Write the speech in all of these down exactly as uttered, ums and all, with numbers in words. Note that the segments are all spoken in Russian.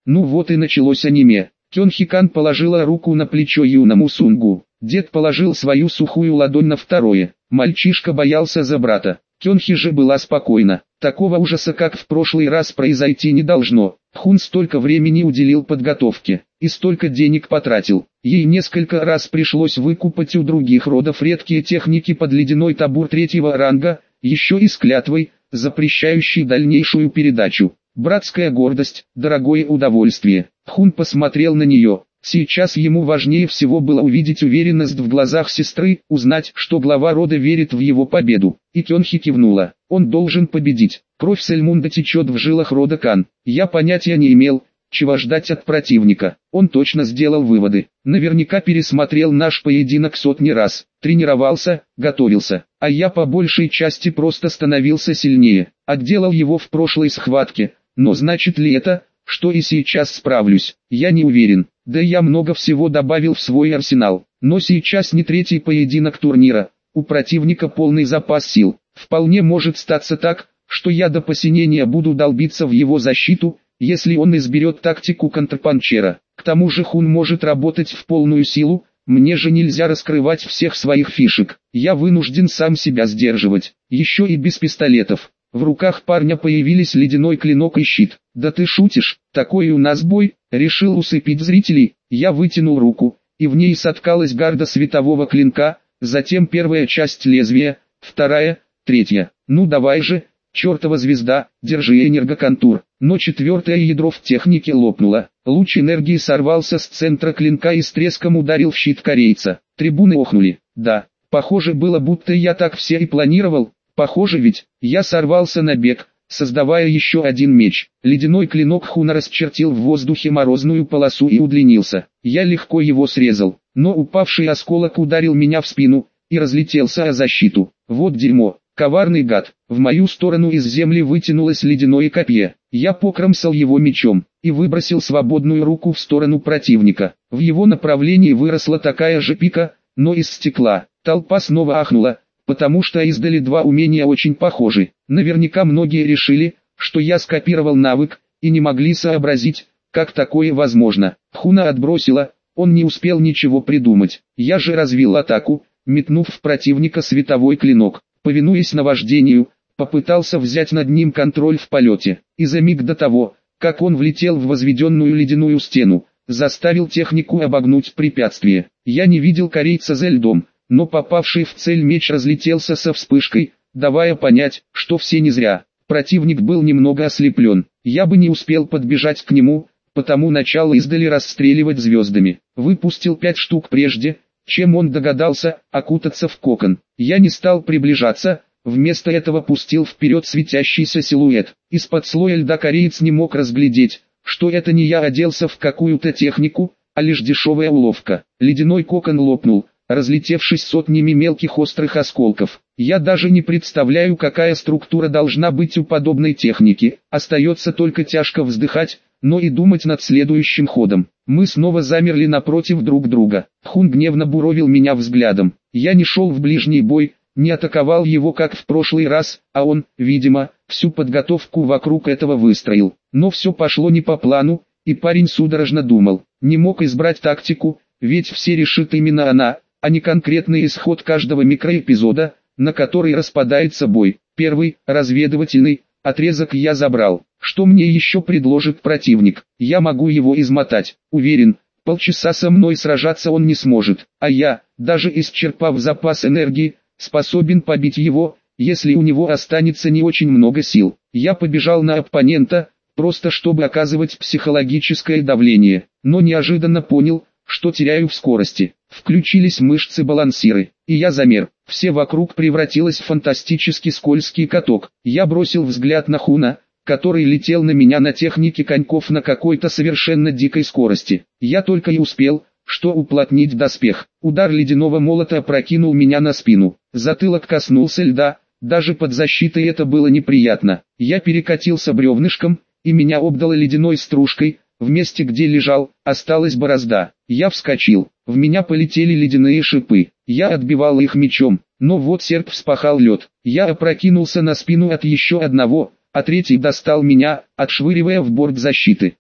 Ну вот и началось аниме. Кёнхи-кан положила руку на плечо юному Сунгу. Дед положил свою сухую ладонь на второе. Мальчишка боялся за брата. Кёнхи же была спокойна. Такого ужаса, как в прошлый раз, произойти не должно. Хун столько времени уделил подготовке и столько денег потратил. Ей несколько раз пришлось выкупать у других родов редкие техники под ледяной табур третьего ранга, еще и с клятвой, запрещающей дальнейшую передачу. Братская гордость, дорогое удовольствие. Хун посмотрел на нее. Сейчас ему важнее всего было увидеть уверенность в глазах сестры, узнать, что глава рода верит в его победу. И Кёнхи кивнула. Он должен победить. Кровь Сельмунда течет в жилах рода Кан. Я понятия не имел, чего ждать от противника. Он точно сделал выводы. Наверняка пересмотрел наш поединок сотни раз. Тренировался, готовился. А я по большей части просто становился сильнее. Отделал его в прошлой схватке. Но значит ли это, что и сейчас справлюсь? Я не уверен. Да я много всего добавил в свой арсенал. Но сейчас не третий поединок турнира. У противника полный запас сил. Вполне может статься так, что я до посинения буду долбиться в его защиту, если он изберет тактику контрпанчера. К тому же Хун может работать в полную силу, мне же нельзя раскрывать всех своих фишек. Я вынужден сам себя сдерживать, еще и без пистолетов. В руках парня появились ледяной клинок и щит. «Да ты шутишь, такой у нас бой?» Решил усыпить зрителей. Я вытянул руку, и в ней соткалась гарда светового клинка, затем первая часть лезвия, вторая, третья. «Ну давай же, чертова звезда, держи энергоконтур». Но четвертое ядро в технике лопнуло. Луч энергии сорвался с центра клинка и с треском ударил в щит корейца. Трибуны охнули. Да, похоже было, будто я так все и планировал. Похоже ведь, я сорвался на бег, создавая еще один меч. Ледяной клинок Хуна расчертил в воздухе морозную полосу и удлинился. Я легко его срезал, но упавший осколок ударил меня в спину и разлетелся о защиту. Вот дерьмо, коварный гад. В мою сторону из земли вытянулось ледяное копье. Я покромсал его мечом и выбросил свободную руку в сторону противника. В его направлении выросла такая же пика, но из стекла. Толпа снова ахнула, потому что издали два умения очень похожи. Наверняка многие решили, что я скопировал навык, и не могли сообразить, как такое возможно. Хуна отбросила, он не успел ничего придумать. Я же развил атаку, метнув в противника световой клинок. Повинуясь наваждению, попытался взять над ним контроль в полете. И за миг до того, как он влетел в возведенную ледяную стену, заставил технику обогнуть препятствие. Я не видел корейца за льдом, но попавший в цель меч разлетелся со вспышкой, давая понять, что все не зря. Противник был немного ослеплен. Я бы не успел подбежать к нему, потому начал издали расстреливать звездами. Выпустил пять штук прежде, чем он догадался окутаться в кокон. Я не стал приближаться, вместо этого пустил вперед светящийся силуэт. Из-под слоя льда кореец не мог разглядеть, что это не я оделся в какую-то технику, а лишь дешевая уловка. Ледяной кокон лопнул, разлетевшись сотнями мелких острых осколков. Я даже не представляю, какая структура должна быть у подобной техники. Остается только тяжко вздыхать, но и думать над следующим ходом. Мы снова замерли напротив друг друга. Хун гневно буровил меня взглядом. Я не шел в ближний бой, не атаковал его как в прошлый раз, а он, видимо, всю подготовку вокруг этого выстроил. Но все пошло не по плану, и парень судорожно думал. Не мог избрать тактику, ведь все решит именно она, а не конкретный исход каждого микроэпизода, на который распадается бой. Первый, разведывательный, отрезок я забрал. Что мне еще предложит противник? Я могу его измотать. Уверен, полчаса со мной сражаться он не сможет. А я, даже исчерпав запас энергии, способен побить его, если у него останется не очень много сил. Я побежал на оппонента, просто чтобы оказывать психологическое давление, но неожиданно понял, что теряю в скорости. Включились мышцы-балансиры, и я замер. Все вокруг превратилось в фантастически скользкий каток. Я бросил взгляд на Хуна, который летел на меня на технике коньков на какой-то совершенно дикой скорости. Я только и успел, что уплотнить доспех. Удар ледяного молота опрокинул меня на спину. Затылок коснулся льда, даже под защитой это было неприятно. Я перекатился бревнышком, и меня обдало ледяной стружкой. В месте, где лежал, осталась борозда. Я вскочил. В меня полетели ледяные шипы. Я отбивал их мечом, но вот серп вспахал лед. Я опрокинулся на спину от еще одного, а третий достал меня, отшвыривая в борт защиты. Ох,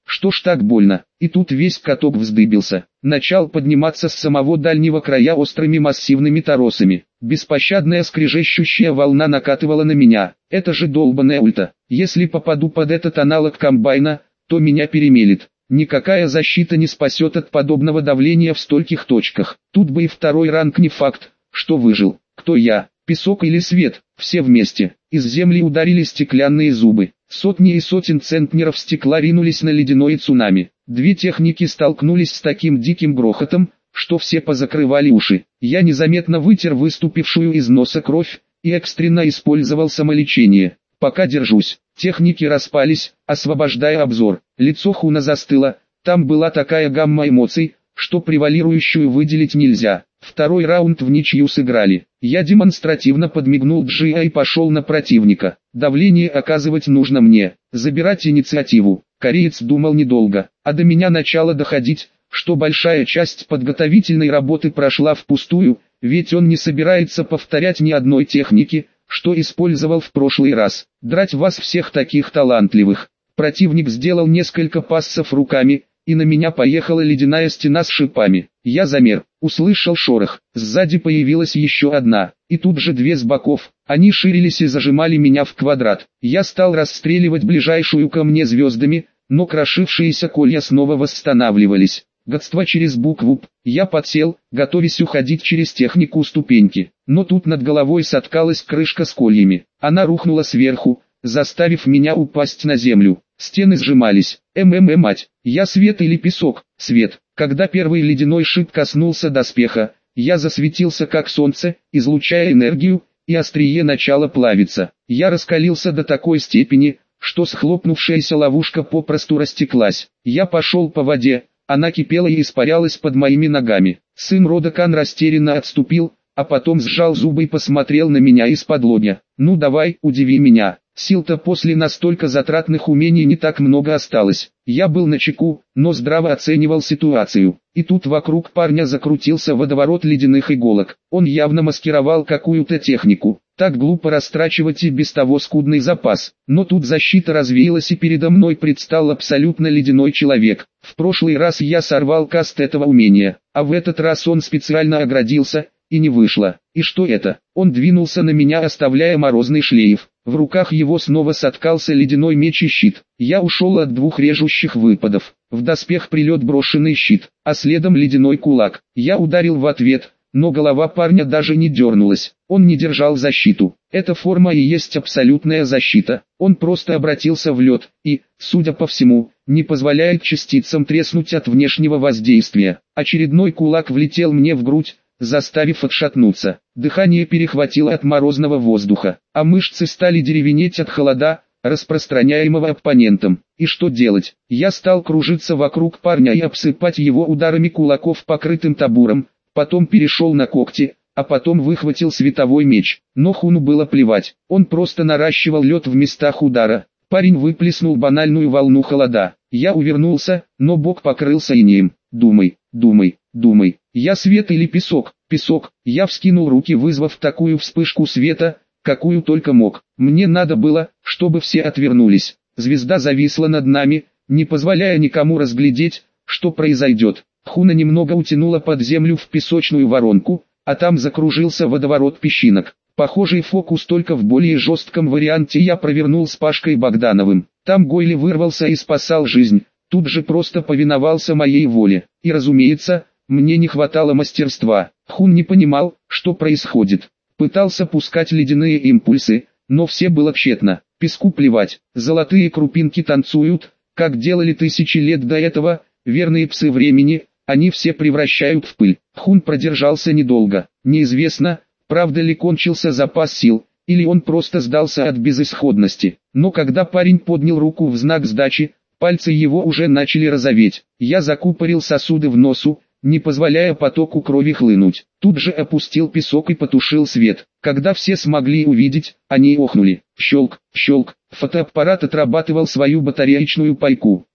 Что ж так больно? И тут весь каток вздыбился. Начал подниматься с самого дальнего края острыми массивными торосами. Беспощадная скрежещущая волна накатывала на меня. Это же долбаная ульта. Если попаду под этот аналог комбайна, то меня перемелет. Никакая защита не спасет от подобного давления в стольких точках. Тут бы и второй ранг не факт, что выжил. Кто я? Песок или свет? Все вместе. Из земли ударили стеклянные зубы. Сотни и сотен центнеров стекла ринулись на ледяное цунами. Две техники столкнулись с таким диким грохотом, что все позакрывали уши. Я незаметно вытер выступившую из носа кровь и экстренно использовал самолечение. Пока держусь. Техники распались, освобождая обзор. Лицо Хуна застыло. Там была такая гамма эмоций, что превалирующую выделить нельзя. Второй раунд в ничью сыграли. Я демонстративно подмигнул Джиа и пошел на противника. Давление оказывать нужно мне. Забирать инициативу. Кореец думал недолго, а до меня начало доходить, что большая часть подготовительной работы прошла впустую, ведь он не собирается повторять ни одной техники, что использовал в прошлый раз. Драть вас всех таких талантливых. Противник сделал несколько пассов руками, и на меня поехала ледяная стена с шипами. Я замер, услышал шорох, сзади появилась еще одна, и тут же две с боков. Они ширились и зажимали меня в квадрат. Я стал расстреливать ближайшую ко мне звездами, но крошившиеся колья снова восстанавливались. Гадство через букву «П». Я подсел, готовясь уходить через технику ступеньки. Но тут над головой соткалась крышка с кольями. Она рухнула сверху, заставив меня упасть на землю. Стены сжимались. МММ, мать, я свет или песок? Свет. Когда первый ледяной шип коснулся доспеха, я засветился как солнце, излучая энергию, и острие начало плавиться. Я раскалился до такой степени, что схлопнувшаяся ловушка попросту растеклась. Я пошел по воде, она кипела и испарялась под моими ногами. Сын рода Кан растерянно отступил, а потом сжал зубы и посмотрел на меня из-под лобья. «Ну давай, удиви меня». Сил-то после настолько затратных умений не так много осталось. Я был начеку, но здраво оценивал ситуацию. И тут вокруг парня закрутился водоворот ледяных иголок. Он явно маскировал какую-то технику. Так глупо растрачивать и без того скудный запас. Но тут защита развеялась и передо мной предстал абсолютно ледяной человек. В прошлый раз я сорвал каст этого умения, а в этот раз он специально оградился, и не вышло. И что это? Он двинулся на меня, оставляя морозный шлейф. В руках его снова соткался ледяной меч и щит. Я ушел от двух режущих выпадов. В доспех прилет брошенный щит, а следом ледяной кулак. Я ударил в ответ, но голова парня даже не дернулась. Он не держал защиту. Эта форма и есть абсолютная защита. Он просто обратился в лед и, судя по всему, не позволяет частицам треснуть от внешнего воздействия. Очередной кулак влетел мне в грудь, заставив отшатнуться. Дыхание перехватило от морозного воздуха, а мышцы стали деревенеть от холода, распространяемого оппонентом. И что делать? Я стал кружиться вокруг парня и обсыпать его ударами кулаков покрытым табуром, потом перешел на когти, а потом выхватил световой меч. Но Хуну было плевать, он просто наращивал лед в местах удара. Парень выплеснул банальную волну холода. Я увернулся, но бок покрылся инеем. Думай, думай, думай. Я свет или песок? Песок. Я вскинул руки, вызвав такую вспышку света, какую только мог. Мне надо было, чтобы все отвернулись. Звезда зависла над нами, не позволяя никому разглядеть, что произойдет. Хуна немного утянула под землю в песочную воронку, а там закружился водоворот песчинок. Похожий фокус, только в более жестком варианте, я провернул с Пашкой Богдановым. Там Гойли вырвался и спасал жизнь, тут же просто повиновался моей воле. И разумеется, мне не хватало мастерства. Хун не понимал, что происходит. Пытался пускать ледяные импульсы, но все было тщетно. Песку плевать, золотые крупинки танцуют, как делали тысячи лет до этого, верные псы времени, они все превращают в пыль. Хун продержался недолго. Неизвестно, правда ли кончился запас сил, или он просто сдался от безысходности. Но когда парень поднял руку в знак сдачи, пальцы его уже начали розоветь. Я закупорил сосуды в носу, не позволяя потоку крови хлынуть. Тут же опустил песок и потушил свет. Когда все смогли увидеть, они охнули. Щелк, щелк, фотоаппарат отрабатывал свою батареечную пайку.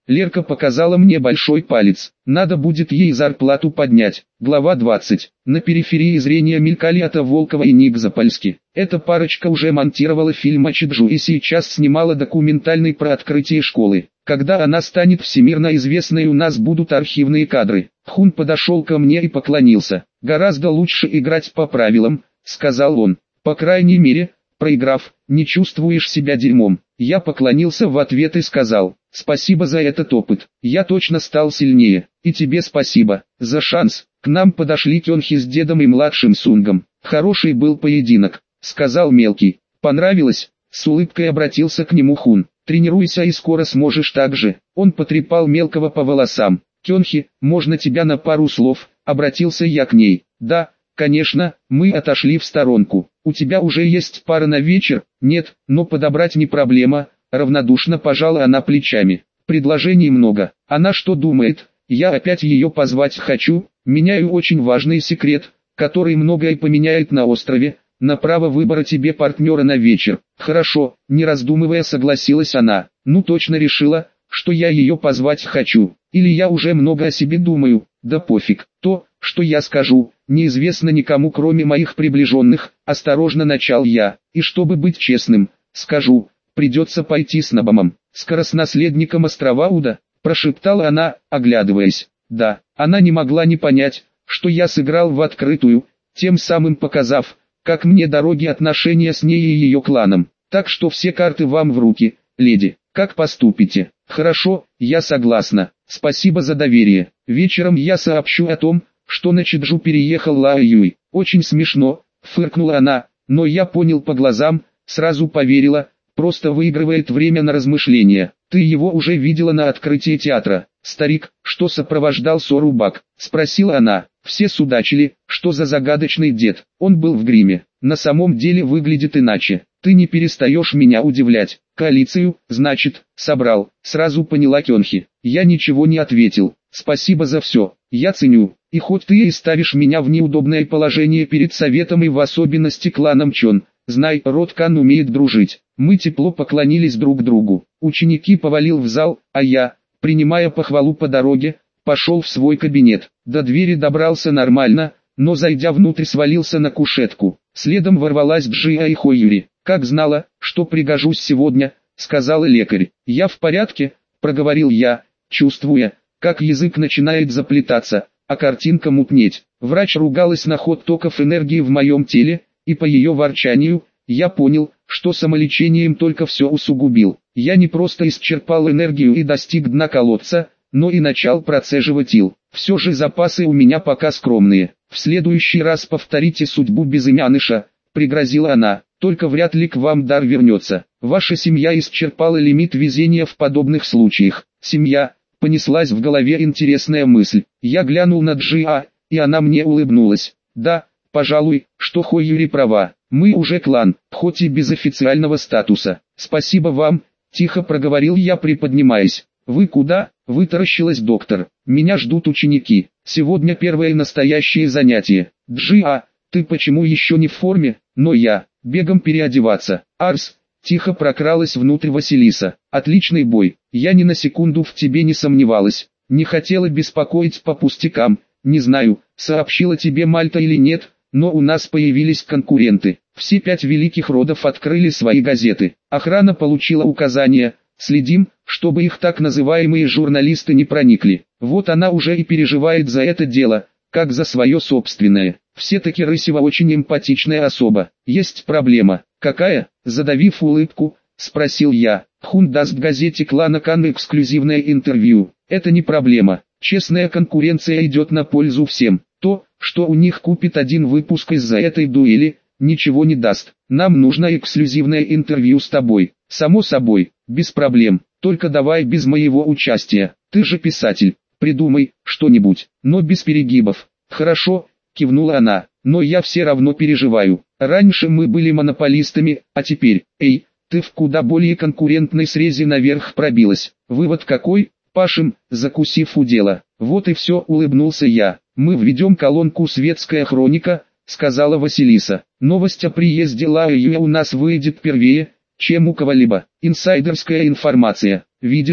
Лерка показала мне большой палец. Надо будет ей зарплату поднять. Глава двадцать. На периферии зрения мелькали Ата Волкова и Ник Запольский. Эта парочка уже монтировала фильм о Чеджу и сейчас снимала документальный про открытие школы. Когда она станет всемирно известной, у нас будут архивные кадры. Хун подошел ко мне и поклонился. «Гораздо лучше играть по правилам», — сказал он. «По крайней мере, проиграв, не чувствуешь себя дерьмом». Я поклонился в ответ и сказал: «Спасибо за этот опыт. Я точно стал сильнее. И тебе спасибо за шанс». К нам подошли Кёнхи с дедом и младшим Сунгом. «Хороший был поединок», — сказал мелкий. «Понравилось?» — с улыбкой обратился к нему Хун. «Тренируйся и скоро сможешь так же». Он потрепал мелкого по волосам. «Кёнхи, можно тебя на пару слов?» — обратился я к ней. «Да, конечно». Мы отошли в сторонку. «У тебя уже есть пара на вечер?» «Нет, но подобрать не проблема», — равнодушно пожала она плечами. «Предложений много. Она что думает? Я опять ее позвать хочу?» «Меняю очень важный секрет, который многое поменяет на острове. На право выбора тебе партнера на вечер». «Хорошо», — не раздумывая согласилась она. «Ну точно решила, что я ее позвать хочу. Или я уже много о себе думаю?» «Да пофиг. То, что я скажу, неизвестно никому, кроме моих приближенных», — осторожно начал я. «И чтобы быть честным, скажу, придется пойти с Набомом, скоростнаследником острова Уда», — прошептала она, оглядываясь. Да, она не могла не понять, что я сыграл в открытую, тем самым показав, как мне дороги отношения с ней и ее кланом. «Так что все карты вам в руки, леди. Как поступите?» «Хорошо, я согласна. Спасибо за доверие. Вечером я сообщу о том, что на Чеджу переехал Лао Юй». «Очень смешно», — фыркнула она, но я понял по глазам, сразу поверила, просто выигрывает время на размышления. «Ты его уже видела на открытии театра?» «Старик, что сопровождал Сорубак?» — спросила она. Все судачили, что за загадочный дед. Он был в гриме. На самом деле выглядит иначе. «Ты не перестаешь меня удивлять». «Коалицию, значит, собрал», — сразу поняла Кёнхи. Я ничего не ответил. «Спасибо за все. Я ценю. И хоть ты и ставишь меня в неудобное положение перед советом и в особенности кланом Чон, знай, род Кан умеет дружить». Мы тепло поклонились друг другу. Ученики повалил в зал, а я, принимая похвалу по дороге, пошел в свой кабинет. До двери добрался нормально, но зайдя внутрь свалился на кушетку. Следом ворвалась Джиа и Хойюри. «Как знала, что пригожусь сегодня», — сказала лекарь. «Я в порядке», — проговорил я, чувствуя, как язык начинает заплетаться, а картинка мутнеть. Врач ругалась на ход токов энергии в моем теле, и по ее ворчанию, я понял, что самолечением только все усугубил. Я не просто исчерпал энергию и достиг дна колодца, но и начал процеживать ил. Все же запасы у меня пока скромные. «В следующий раз повторите судьбу безымяныша», — пригрозила она, — «только вряд ли к вам дар вернется. Ваша семья исчерпала лимит везения в подобных случаях». «Семья», — понеслась в голове интересная мысль. Я глянул на Джиа, и она мне улыбнулась. «Да, пожалуй, что Хойюри права. Мы уже клан, хоть и без официального статуса». «Спасибо вам», — тихо проговорил я, приподнимаясь. «Вы куда?» — вытаращилась доктор. «Меня ждут ученики. Сегодня первое настоящее занятие». «Джиа, ты почему еще не в форме?» «Но я, бегом переодеваться». «Арс», — тихо прокралась внутрь Василиса. «Отличный бой. Я ни на секунду в тебе не сомневалась. Не хотела беспокоить по пустякам. Не знаю, сообщила тебе Мальта или нет, но у нас появились конкуренты. Все пять великих родов открыли свои газеты. Охрана получила указания. Следим, чтобы их так называемые журналисты не проникли. Вот она уже и переживает за это дело, как за свое собственное. Все-таки Рысева очень эмпатичная особа. Есть проблема». «Какая?» — задавив улыбку, спросил я. «Хун даст газете клана Кан эксклюзивное интервью». «Это не проблема. Честная конкуренция идет на пользу всем. То, что у них купит один выпуск из-за этой дуэли, ничего не даст. Нам нужно эксклюзивное интервью с тобой». «Само собой, без проблем, только давай без моего участия. Ты же писатель, придумай что-нибудь, но без перегибов». «Хорошо», — кивнула она, — «но я все равно переживаю. Раньше мы были монополистами, а теперь, эй, ты в куда более конкурентной срезе наверх пробилась. Вывод какой?» «Пашем, закусив у дела». «Вот и все», — улыбнулся я. «Мы введем колонку «Светская хроника», — сказала Василиса. «Новость о приезде Лао Юя у нас выйдет первее, чем у кого-либо. Инсайдерская информация. Видишь,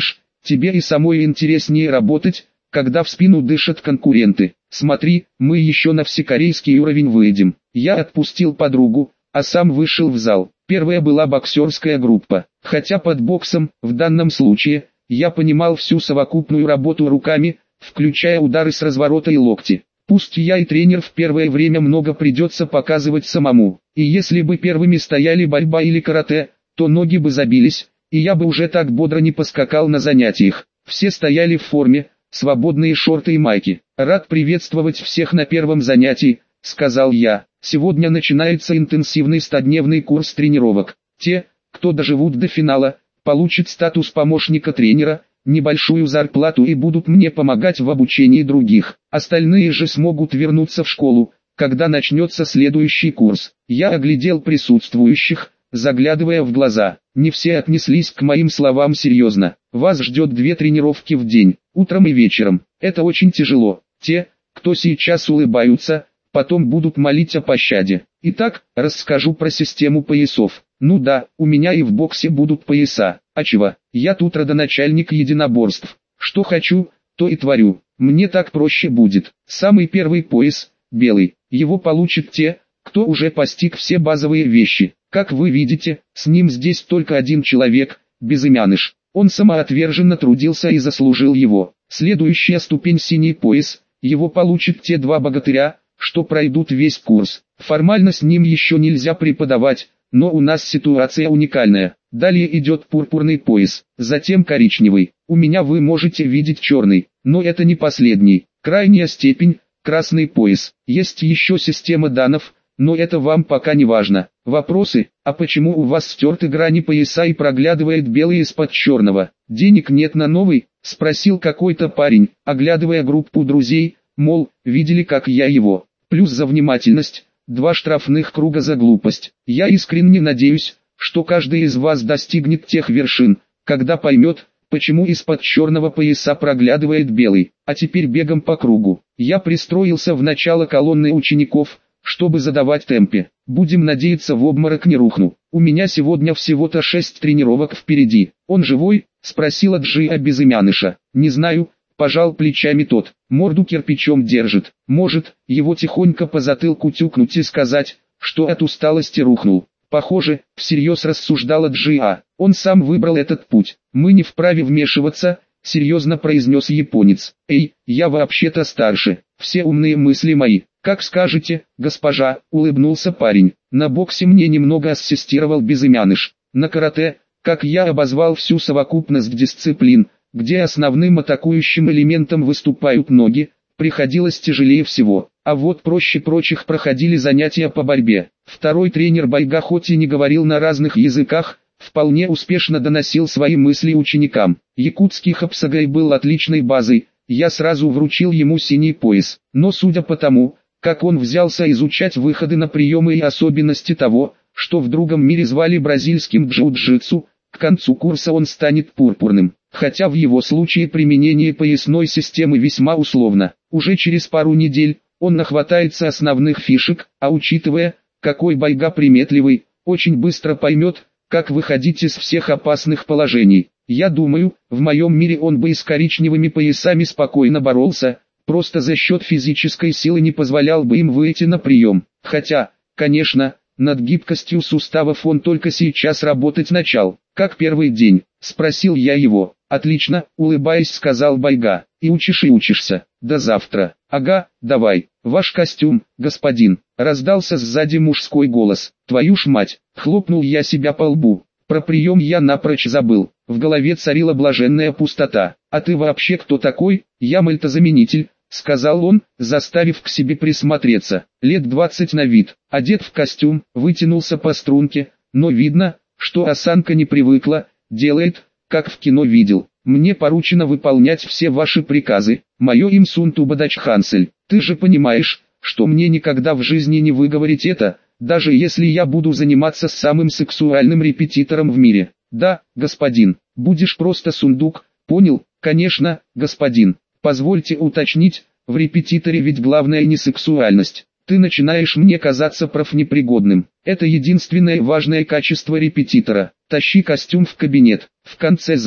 тебе и самой интереснее работать, когда в спину дышат конкуренты. Смотри, мы еще на всекорейский уровень выйдем. Я отпустил подругу, а сам вышел в зал. Первая была боксерская группа. Хотя под боксом, в данном случае, я понимал всю совокупную работу руками, включая удары с разворота и локти. Пусть я и тренер, в первое время много придется показывать самому. И если бы первыми стояли борьба или карате, то ноги бы забились, и я бы уже так бодро не поскакал на занятиях. Все стояли в форме, свободные шорты и майки. «Рад приветствовать всех на первом занятии», — сказал я. «Сегодня начинается интенсивный стодневный курс тренировок. Те, кто доживут до финала, получат статус помощника тренера, небольшую зарплату и будут мне помогать в обучении других. Остальные же смогут вернуться в школу, когда начнется следующий курс». Я оглядел присутствующих, заглядывая в глаза. Не все отнеслись к моим словам серьезно. «Вас ждет две тренировки в день, утром и вечером. Это очень тяжело. Те, кто сейчас улыбаются, потом будут молить о пощаде. Итак, расскажу про систему поясов. Ну да, у меня и в боксе будут пояса. А чего? Я тут родоначальник единоборств. Что хочу, то и творю. Мне так проще будет. Самый первый пояс, белый. Его получат те, кто уже постиг все базовые вещи. Как вы видите, с ним здесь только один человек, Безымяныш. Он самоотверженно трудился и заслужил его. Следующая ступень — синий пояс. Его получат те два богатыря, что пройдут весь курс. Формально с ним еще нельзя преподавать, но у нас ситуация уникальная. Далее идет пурпурный пояс, затем коричневый. У меня вы можете видеть черный, но это не последний. Крайняя степень — красный пояс. Есть еще система данов, но это вам пока не важно. Вопросы: а почему у вас стерты грани пояса и проглядывает белый из-под черного? Денег нет на новый? Спросил какой-то парень, оглядывая группу друзей, мол, видели как я его. Плюс за внимательность, два штрафных круга за глупость. Я искренне надеюсь, что каждый из вас достигнет тех вершин, когда поймет, почему из-под черного пояса проглядывает белый. А теперь бегом по кругу. Я пристроился в начало колонны учеников, чтобы задавать темпе. Будем надеяться, в обморок не рухну. У меня сегодня всего-то шесть тренировок впереди. Он живой? Спросила Джия Безымяныша. Не знаю, пожал плечами тот. Морду кирпичом держит. Может, его тихонько по затылку тюкнуть и сказать, что от усталости рухнул. Похоже, всерьез рассуждала Джия. Он сам выбрал этот путь. Мы не вправе вмешиваться, серьезно произнес японец. Эй, я вообще-то старше. Все умные мысли мои. «Как скажете, госпожа», — улыбнулся парень. «На боксе мне немного ассистировал Безымяныш. На карате, как я обозвал всю совокупность дисциплин, где основным атакующим элементом выступают ноги, приходилось тяжелее всего. А вот проще прочих проходили занятия по борьбе. Второй тренер Байга хоть и не говорил на разных языках, вполне успешно доносил свои мысли ученикам. Якутский Хапсагай был отличной базой, я сразу вручил ему синий пояс. Но судя по тому, как он взялся изучать выходы на приемы и особенности того, что в другом мире звали бразильским джиу-джитсу, к концу курса он станет пурпурным. Хотя в его случае применение поясной системы весьма условно. Уже через пару недель он нахватается основных фишек, а учитывая, какой Байга приметливый, очень быстро поймет, как выходить из всех опасных положений. Я думаю, в моем мире он бы и с коричневыми поясами спокойно боролся, просто за счет физической силы не позволял бы им выйти на прием. Хотя, конечно, над гибкостью суставов он только сейчас работать начал. «Как первый день?» – спросил я его. «Отлично», – улыбаясь, сказал Байга. «И учишь и учишься. До завтра». «Ага, давай. Ваш костюм, господин», – раздался сзади мужской голос. «Твою ж мать!» – хлопнул я себя по лбу. Про прием я напрочь забыл. В голове царила блаженная пустота. «А ты вообще кто такой?» «Я мальтозаменитель», — сказал он, заставив к себе присмотреться. Лет двадцать на вид, одет в костюм, вытянулся по струнке, но видно, что осанка не привыкла, делает, как в кино видел. «Мне поручено выполнять все ваши приказы, мое им Сунтубадач Хансель. Ты же понимаешь, что мне никогда в жизни не выговорить это, даже если я буду заниматься с самым сексуальным репетитором в мире». «Да, господин, будешь просто сундук, понял?» «Конечно, господин. Позвольте уточнить, в репетиторе ведь главное не сексуальность. Ты начинаешь мне казаться профнепригодным. Это единственное важное качество репетитора. Тащи костюм в кабинет, в конце зала.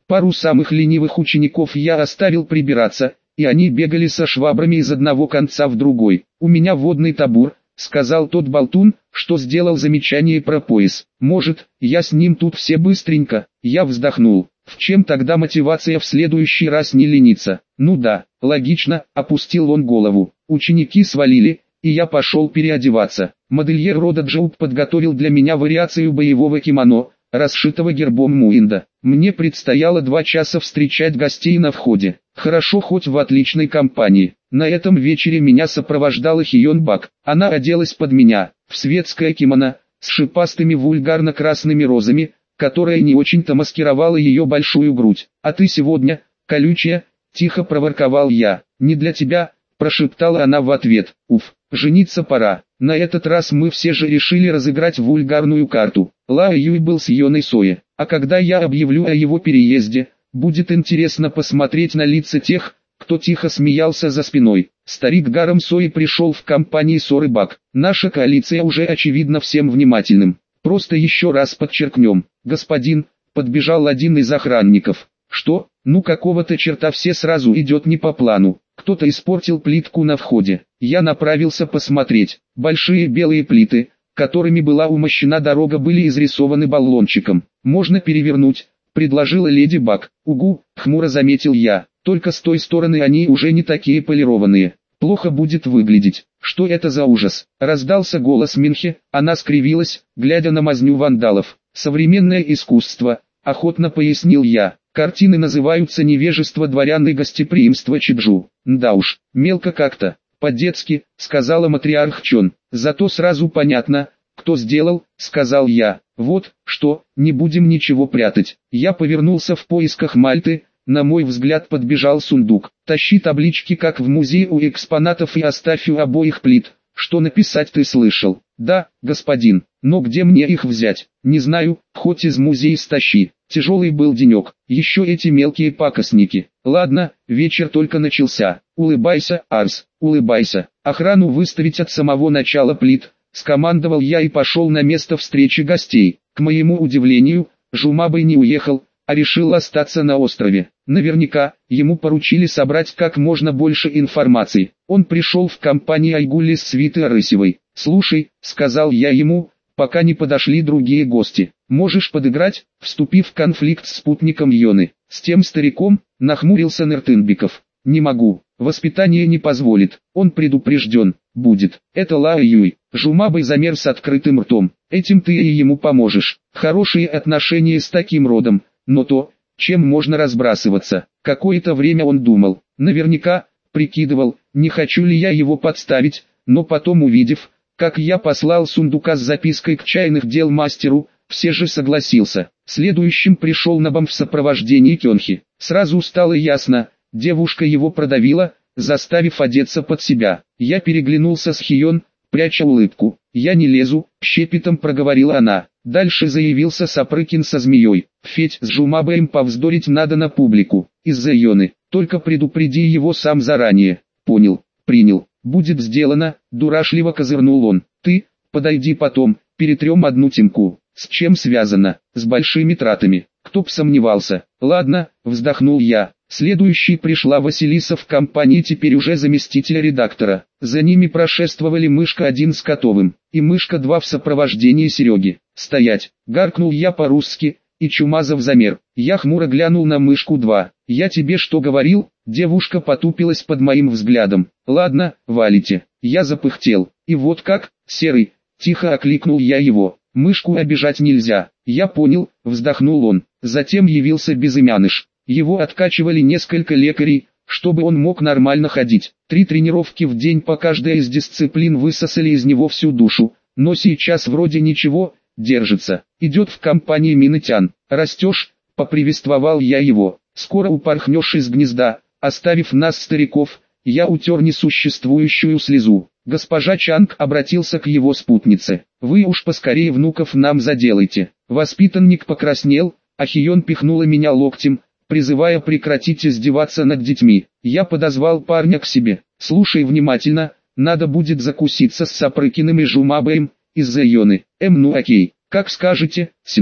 Пару самых ленивых учеников я оставил прибираться, и они бегали со швабрами из одного конца в другой. «У меня водный табур», — сказал тот болтун, что сделал замечание про пояс. «Может, я с ним тут все быстренько?» Я вздохнул. В чем тогда мотивация в следующий раз не лениться? Ну да, логично, опустил он голову. Ученики свалили, и я пошел переодеваться. Модельер рода Джоуп подготовил для меня вариацию боевого кимоно, расшитого гербом Муинда. Мне предстояло два часа встречать гостей на входе. Хорошо хоть в отличной компании. На этом вечере меня сопровождала Хион Бак. Она оделась под меня, в светское кимоно, с шипастыми вульгарно-красными розами, которая не очень-то маскировала ее большую грудь. «А ты сегодня, колючая», — тихо проворковал я. «Не для тебя», — прошептала она в ответ. «Уф, жениться пора». На этот раз мы все же решили разыграть вульгарную карту. Лао Юй был с Йоной Сои, а когда я объявлю о его переезде, будет интересно посмотреть на лица тех, кто тихо смеялся за спиной. Старик Гарам Сои пришел в компании Соры Бак. Наша коалиция уже очевидна всем внимательным. Просто еще раз подчеркнем. «Господин», — подбежал один из охранников. «Что? Ну какого-то черта все сразу идет не по плану. Кто-то испортил плитку на входе». Я направился посмотреть. Большие белые плиты, которыми была умощена дорога, были изрисованы баллончиком. «Можно перевернуть», — предложила леди Баг. «Угу», — хмуро заметил я. «Только с той стороны они уже не такие полированные. Плохо будет выглядеть». «Что это за ужас?» — раздался голос Минхи. Она скривилась, глядя на мазню вандалов. «Современное искусство», — охотно пояснил я. «Картины называются «Невежество дворян и гостеприимство Чиджу». Да уж, мелко как-то, по-детски», — сказала матриарх Чон. «Зато сразу понятно, кто сделал», — сказал я. «Вот, что, не будем ничего прятать». Я повернулся в поисках Мальты. На мой взгляд подбежал сундук. «Тащи таблички, как в музее у экспонатов, и оставь у обоих плит. Что написать ты слышал?» «Да, господин, но где мне их взять?» «Не знаю, хоть из музея стащи». Тяжелый был денек, еще эти мелкие пакостники. «Ладно, вечер только начался. Улыбайся, Арс, улыбайся. Охрану выставить от самого начала плит», — скомандовал я и пошел на место встречи гостей. К моему удивлению, Жумабай не уехал, а решил остаться на острове. Наверняка, ему поручили собрать как можно больше информации. Он пришел в компанию Айгули с свиты Арысевой. «Слушай», — сказал я ему, пока не подошли другие гости, — «можешь подыграть, вступив в конфликт с спутником Йоны?» «С тем стариком?» — нахмурился Нертынбеков. «Не могу, воспитание не позволит, он предупрежден, будет». «Это Лао Юй». Жумабай замер с открытым ртом. «Этим ты и ему поможешь. Хорошие отношения с таким родом, но то, чем можно разбрасываться». Какое-то время он думал, наверняка, прикидывал, не хочу ли я его подставить, но потом, увидев, как я послал сундука с запиской к чайных дел мастеру, все же согласился. Следующим пришел Набам в сопровождении Кёнхи. Сразу стало ясно, девушка его продавила, заставив одеться под себя. Я переглянулся с Хион, пряча улыбку. «Я не лезу», — щепетом проговорила она. Дальше заявился Сапрыкин со змеей. «Федь, с Жумабаем повздорить надо на публику, из-за Йоны, только предупреди его сам заранее». «Понял, принял, будет сделано», — дурашливо козырнул он. «Ты, подойди потом, перетрем одну темку». «С чем связано?» «С большими тратами». «Кто б сомневался». «Ладно», — вздохнул я. Следующей пришла Василиса в компании теперь уже заместителя редактора. За ними прошествовали Мышка один с Котовым, и Мышка два в сопровождении Сереги. «Стоять!» — гаркнул я по-русски, и Чумазов замер. Я хмуро глянул на Мышку два. «Я тебе что говорил?» Девушка потупилась под моим взглядом. «Ладно, валите». Я запыхтел. «И вот как, Серый?» — тихо окликнул я его. «Мышку обижать нельзя». «Я понял», — вздохнул он. Затем явился Безымяныш. Его откачивали несколько лекарей, чтобы он мог нормально ходить. Три тренировки в день по каждой из дисциплин высосали из него всю душу, но сейчас вроде ничего, держится. Идет в компании Минытян. «Растешь», — поприветствовал я его. «Скоро упорхнешь из гнезда, оставив нас, стариков». Я утер несуществующую слезу. Госпожа Чанг обратился к его спутнице. «Вы уж поскорее внуков нам заделайте». Воспитанник покраснел, а Хион пихнула меня локтем, призывая прекратить издеваться над детьми. Я подозвал парня к себе. «Слушай внимательно, надо будет закуситься с Сапрыкиным и Жумабаем, из-за Йоны». «Эм, ну окей, как скажете, Синси».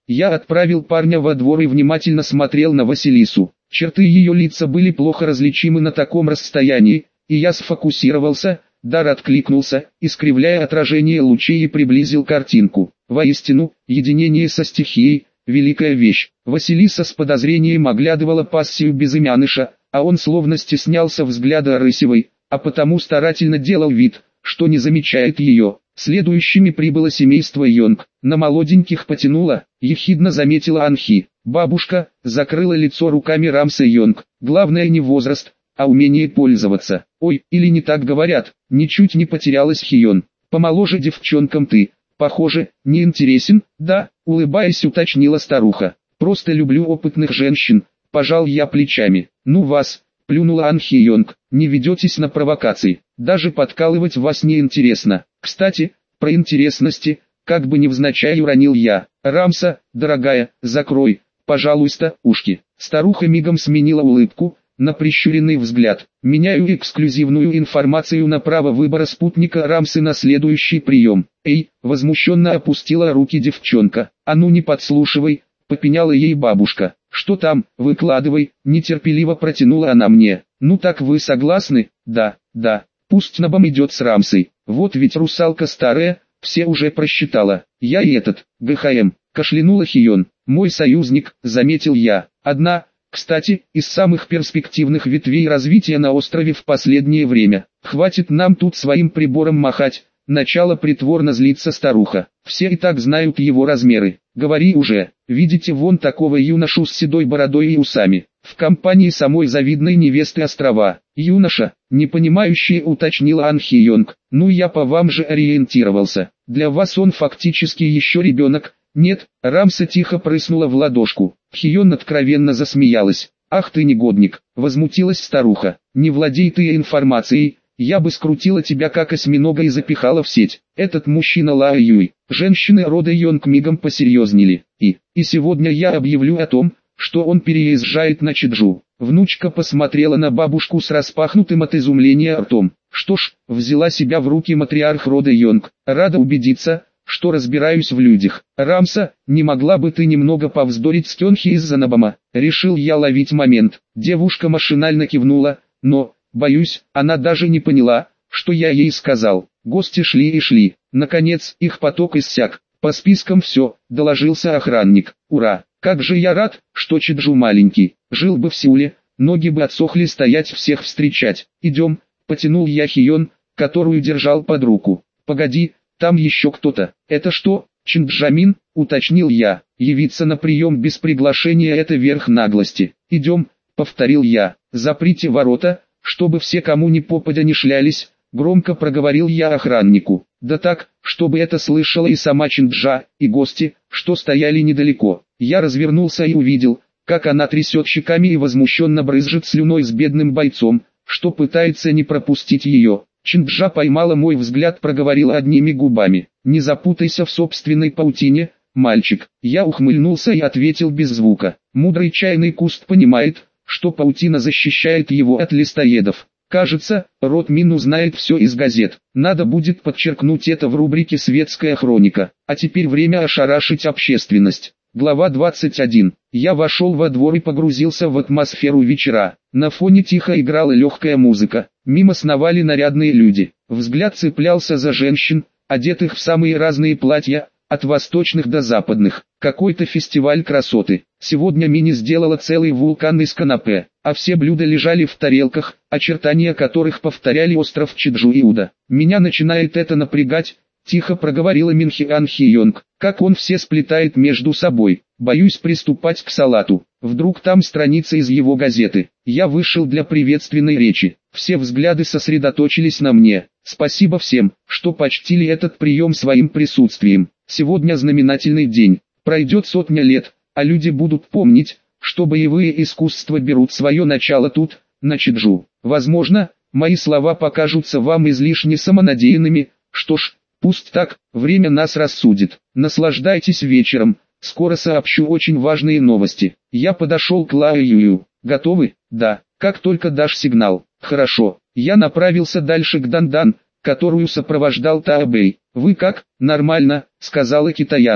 Я отправил парня во двор и внимательно смотрел на Василису. Черты ее лица были плохо различимы на таком расстоянии, и я сфокусировался, дар откликнулся, искривляя отражение лучей и приблизил картинку. Воистину, единение со стихией – великая вещь. Василиса с подозрением оглядывала пассию безымяныша, а он словно стеснялся взгляда Рысевой, а потому старательно делал вид, что не замечает ее. Следующими прибыло семейство Йонг. На молоденьких потянуло, ехидно заметила Анхи. Бабушка закрыла лицо руками Рамса Йонг. Главное не возраст, а умение пользоваться. Ой, или не так говорят, ничуть не потерялась Хион. Помоложе девчонкам ты, похоже, не интересен, да, улыбаясь уточнила старуха. Просто люблю опытных женщин, пожал я плечами. Ну вас, плюнула Анхи Йонг, не ведетесь на провокации, даже подкалывать вас не интересно. Кстати, про интересности, как бы невзначай уронил я. Рамса, дорогая, закрой, пожалуйста, ушки. Старуха мигом сменила улыбку на прищуренный взгляд. Меняю эксклюзивную информацию на право выбора спутника Рамсы на следующий прием. Эй, возмущенно опустила руки девчонка. А ну не подслушивай, попеняла ей бабушка. Что там, выкладывай, нетерпеливо протянула она мне. Ну так вы согласны? Да, да, пусть Набам идет с Рамсой. Вот ведь русалка старая, все уже просчитала. Я и этот, ГХМ, кашлянула Хион. Мой союзник, заметил я. Одна, кстати, из самых перспективных ветвей развития на острове в последнее время. Хватит нам тут своим прибором махать. Начало притворно злиться старуха. Все и так знают его размеры. Говори уже, видите вон такого юношу с седой бородой и усами. В компании самой завидной невесты острова. Юноша, непонимающий, уточнила Анхи Йонг. Ну я по вам же ориентировался. Для вас он фактически еще ребенок. Нет, Рамса тихо прыснула в ладошку. Хион откровенно засмеялась. Ах ты негодник, возмутилась старуха. Не владей ты информацией. Я бы скрутила тебя как осьминога и запихала в сеть. Этот мужчина Лао Юй. Женщины рода Йонг мигом посерьезнели. И, и сегодня я объявлю о том, что он переезжает на Чеджу. Внучка посмотрела на бабушку с распахнутым от изумления ртом. Что ж, взяла себя в руки матриарх рода Йонг. Рада убедиться, что разбираюсь в людях. Рамса, не могла бы ты немного повздорить с Кёнхи из-за Набама? Решил я ловить момент. Девушка машинально кивнула, но... Боюсь, она даже не поняла, что я ей сказал. Гости шли и шли. Наконец, их поток иссяк. По спискам все, доложился охранник. Ура! Как же я рад, что Чеджу маленький. Жил бы в Сеуле, ноги бы отсохли стоять всех встречать. Идем, потянул я Хион, которую держал под руку. Погоди, там еще кто-то. Это что, Чинджамин? Уточнил я. Явиться на прием без приглашения — это верх наглости. Идем, повторил я. Заприте ворота, чтобы все кому ни попадя не шлялись, громко проговорил я охраннику. Да так, чтобы это слышала и сама Чинджа, и гости, что стояли недалеко. Я развернулся и увидел, как она трясет щеками и возмущенно брызжет слюной с бедным бойцом, что пытается не пропустить ее. Чинджа поймала мой взгляд, проговорила одними губами. Не запутайся в собственной паутине, мальчик. Я ухмыльнулся и ответил без звука. Мудрый чайный куст понимает, что паутина защищает его от листоедов. Кажется, род Мин узнает все из газет. Надо будет подчеркнуть это в рубрике «Светская хроника». А теперь время ошарашить общественность. Глава двадцать один. Я вошел во двор и погрузился в атмосферу вечера. На фоне тихо играла легкая музыка. Мимо сновали нарядные люди. Взгляд цеплялся за женщин, одетых в самые разные платья, от восточных до западных. Какой-то фестиваль красоты. Сегодня Мини сделала целый вулкан из канапе, а все блюда лежали в тарелках, очертания которых повторяли остров Чеджу-Иуда. Меня начинает это напрягать, тихо проговорила Минхиан Хи-Йонг. Как он все сплетает между собой. Боюсь приступать к салату. Вдруг там страница из его газеты. Я вышел для приветственной речи. Все взгляды сосредоточились на мне. Спасибо всем, что почтили этот прием своим присутствием. Сегодня знаменательный день. Пройдет сотня лет, а люди будут помнить, что боевые искусства берут свое начало тут, на Чеджу. Возможно, мои слова покажутся вам излишне самонадеянными. Что ж, пусть так, время нас рассудит. Наслаждайтесь вечером. Скоро сообщу очень важные новости. Я подошел к Лао Юю. Готовы? Да. Как только дашь сигнал. Хорошо. Я направился дальше к Дандан, которую сопровождал Таобэй. Вы как? Нормально, сказала китаянка.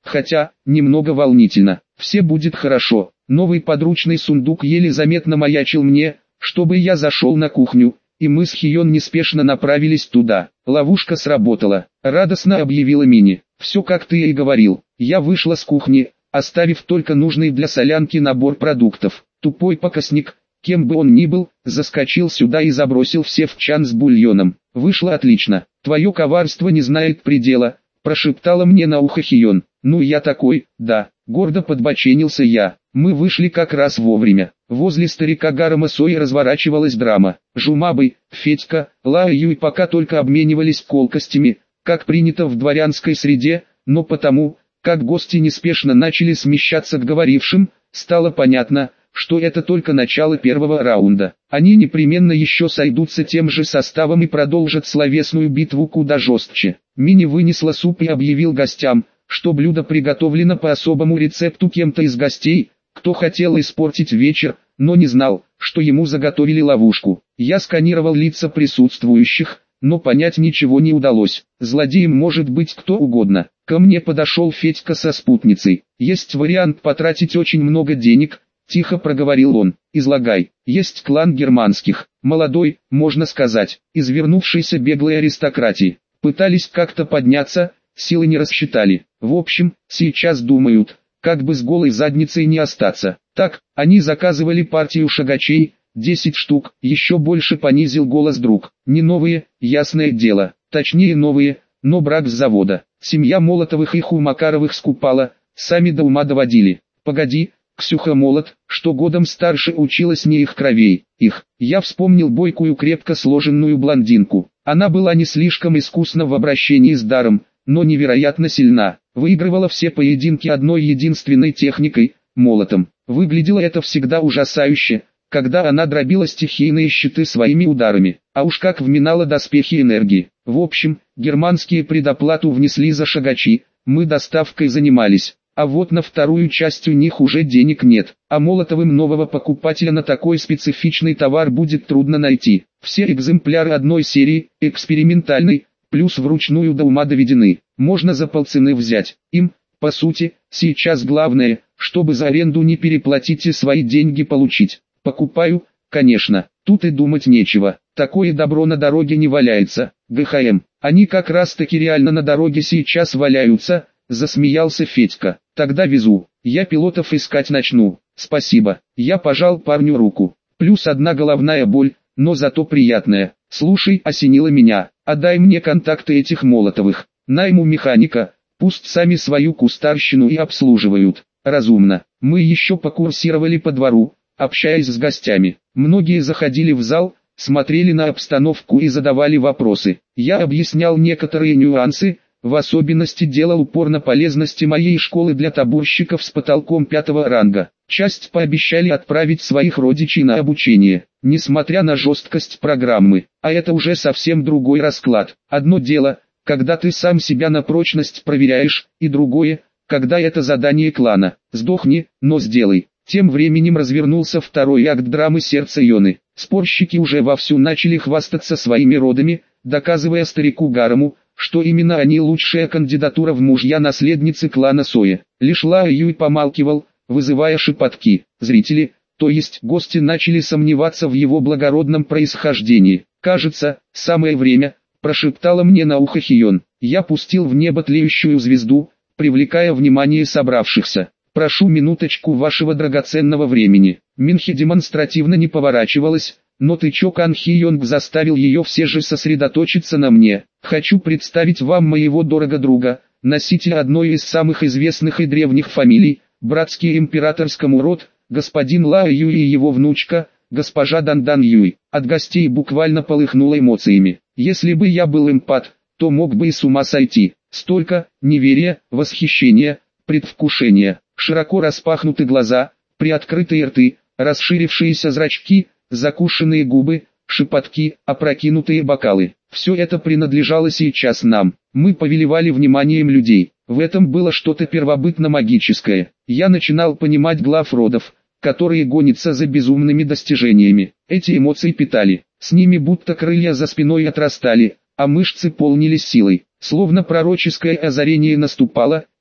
хотя, немного волнительно. Все будет хорошо. Новый подручный сундук еле заметно маячил мне, чтобы я зашел на кухню, и мы с Хион неспешно направились туда. Ловушка сработала, радостно объявила Мини. Все как ты и говорил. Я вышла с кухни, оставив только нужный для солянки набор продуктов. Тупой покосник, кем бы он ни был, заскочил сюда и забросил все в чан с бульоном. Вышло отлично. Твое коварство не знает предела, прошептала мне на ухо Хион. Ну я такой, да, гордо подбоченился я. Мы вышли как раз вовремя. Возле старика Гарама Сои разворачивалась драма. Жумабы, Федька, Ла Юй пока только обменивались колкостями, как принято в дворянской среде, но потому, как гости неспешно начали смещаться к говорившим, стало понятно, что это только начало первого раунда. Они непременно еще сойдутся тем же составом и продолжат словесную битву куда жестче. Мини вынесла суп и объявил гостям, что блюдо приготовлено по особому рецепту кем-то из гостей, кто хотел испортить вечер, но не знал, что ему заготовили ловушку. Я сканировал лица присутствующих, но понять ничего не удалось. Злодеем может быть кто угодно. Ко мне подошел Федька со спутницей. Есть вариант потратить очень много денег, тихо проговорил он. Излагай. Есть клан германских, молодой, можно сказать, извернувшийся беглой аристократии. Пытались как-то подняться, силы не рассчитали. В общем, сейчас думают, как бы с голой задницей не остаться. Так, они заказывали партию шагачей, десять штук, еще больше понизил голос друг. Не новые, ясное дело, точнее новые, но брак с завода. Семья Молотовых их у Макаровых скупала, сами до ума доводили. Погоди, Ксюха Молот, что годом старше училась не их кровей, их. Я вспомнил бойкую крепко сложенную блондинку. Она была не слишком искусна в обращении с даром, но невероятно сильна. Выигрывала все поединки одной единственной техникой – молотом. Выглядело это всегда ужасающе, когда она дробила стихийные щиты своими ударами, а уж как вминала доспехи энергии. В общем, германские предоплату внесли за шагачи, мы доставкой занимались, а вот на вторую часть у них уже денег нет, а Молотовым нового покупателя на такой специфичный товар будет трудно найти. Все экземпляры одной серии, экспериментальной, плюс вручную до ума доведены, можно за полцены взять. Им, по сути, сейчас главное, чтобы за аренду не переплатить и свои деньги получить. Покупаю, конечно, тут и думать нечего, такое добро на дороге не валяется. ГХМ, они как раз таки реально на дороге сейчас валяются, засмеялся Федька. Тогда везу, я пилотов искать начну. Спасибо, я пожал парню руку. Плюс одна головная боль, но зато приятная. Слушай, осенило меня, отдай мне контакты этих Молотовых. Найму механика, пусть сами свою кустарщину и обслуживают. Разумно. Мы еще покурсировали по двору, общаясь с гостями. Многие заходили в зал, смотрели на обстановку и задавали вопросы. Я объяснял некоторые нюансы, в особенности делал упор на полезности моей школы для табурщиков с потолком пятого ранга. Часть пообещали отправить своих родичей на обучение, несмотря на жесткость программы. А это уже совсем другой расклад. Одно дело, когда ты сам себя на прочность проверяешь, и другое, когда это задание клана. Сдохни, но сделай. Тем временем развернулся второй акт драмы «Сердце Йоны». Спорщики уже вовсю начали хвастаться своими родами, доказывая старику Гараму, что именно они лучшая кандидатура в мужья наследницы клана Сои. Лишь Ла Юй помалкивал, вызывая шепотки. Зрители, то есть гости, начали сомневаться в его благородном происхождении. «Кажется, самое время», – прошептала мне на ухо Хион. Я пустил в небо тлеющую звезду, привлекая внимание собравшихся. «Прошу минуточку вашего драгоценного времени». Минхи демонстративно не поворачивалась, но тычок Ан Хи-Йонг заставил ее все же сосредоточиться на мне. «Хочу представить вам моего дорого друга, носителя одной из самых известных и древних фамилий, братский императорскому род, господин Ла Юй и его внучка, госпожа Дандан Юй». От гостей буквально полыхнуло эмоциями. Если бы я был эмпат, то мог бы и с ума сойти. Столько неверия, восхищения, предвкушения. Широко распахнуты глаза, приоткрытые рты, расширившиеся зрачки, закушенные губы, шепотки, опрокинутые бокалы. Все это принадлежало сейчас нам. Мы повелевали вниманием людей. В этом было что-то первобытно-магическое. Я начинал понимать глав родов, которые гонятся за безумными достижениями. Эти эмоции питали. С ними будто крылья за спиной отрастали, а мышцы полнились силой. Словно пророческое озарение наступало,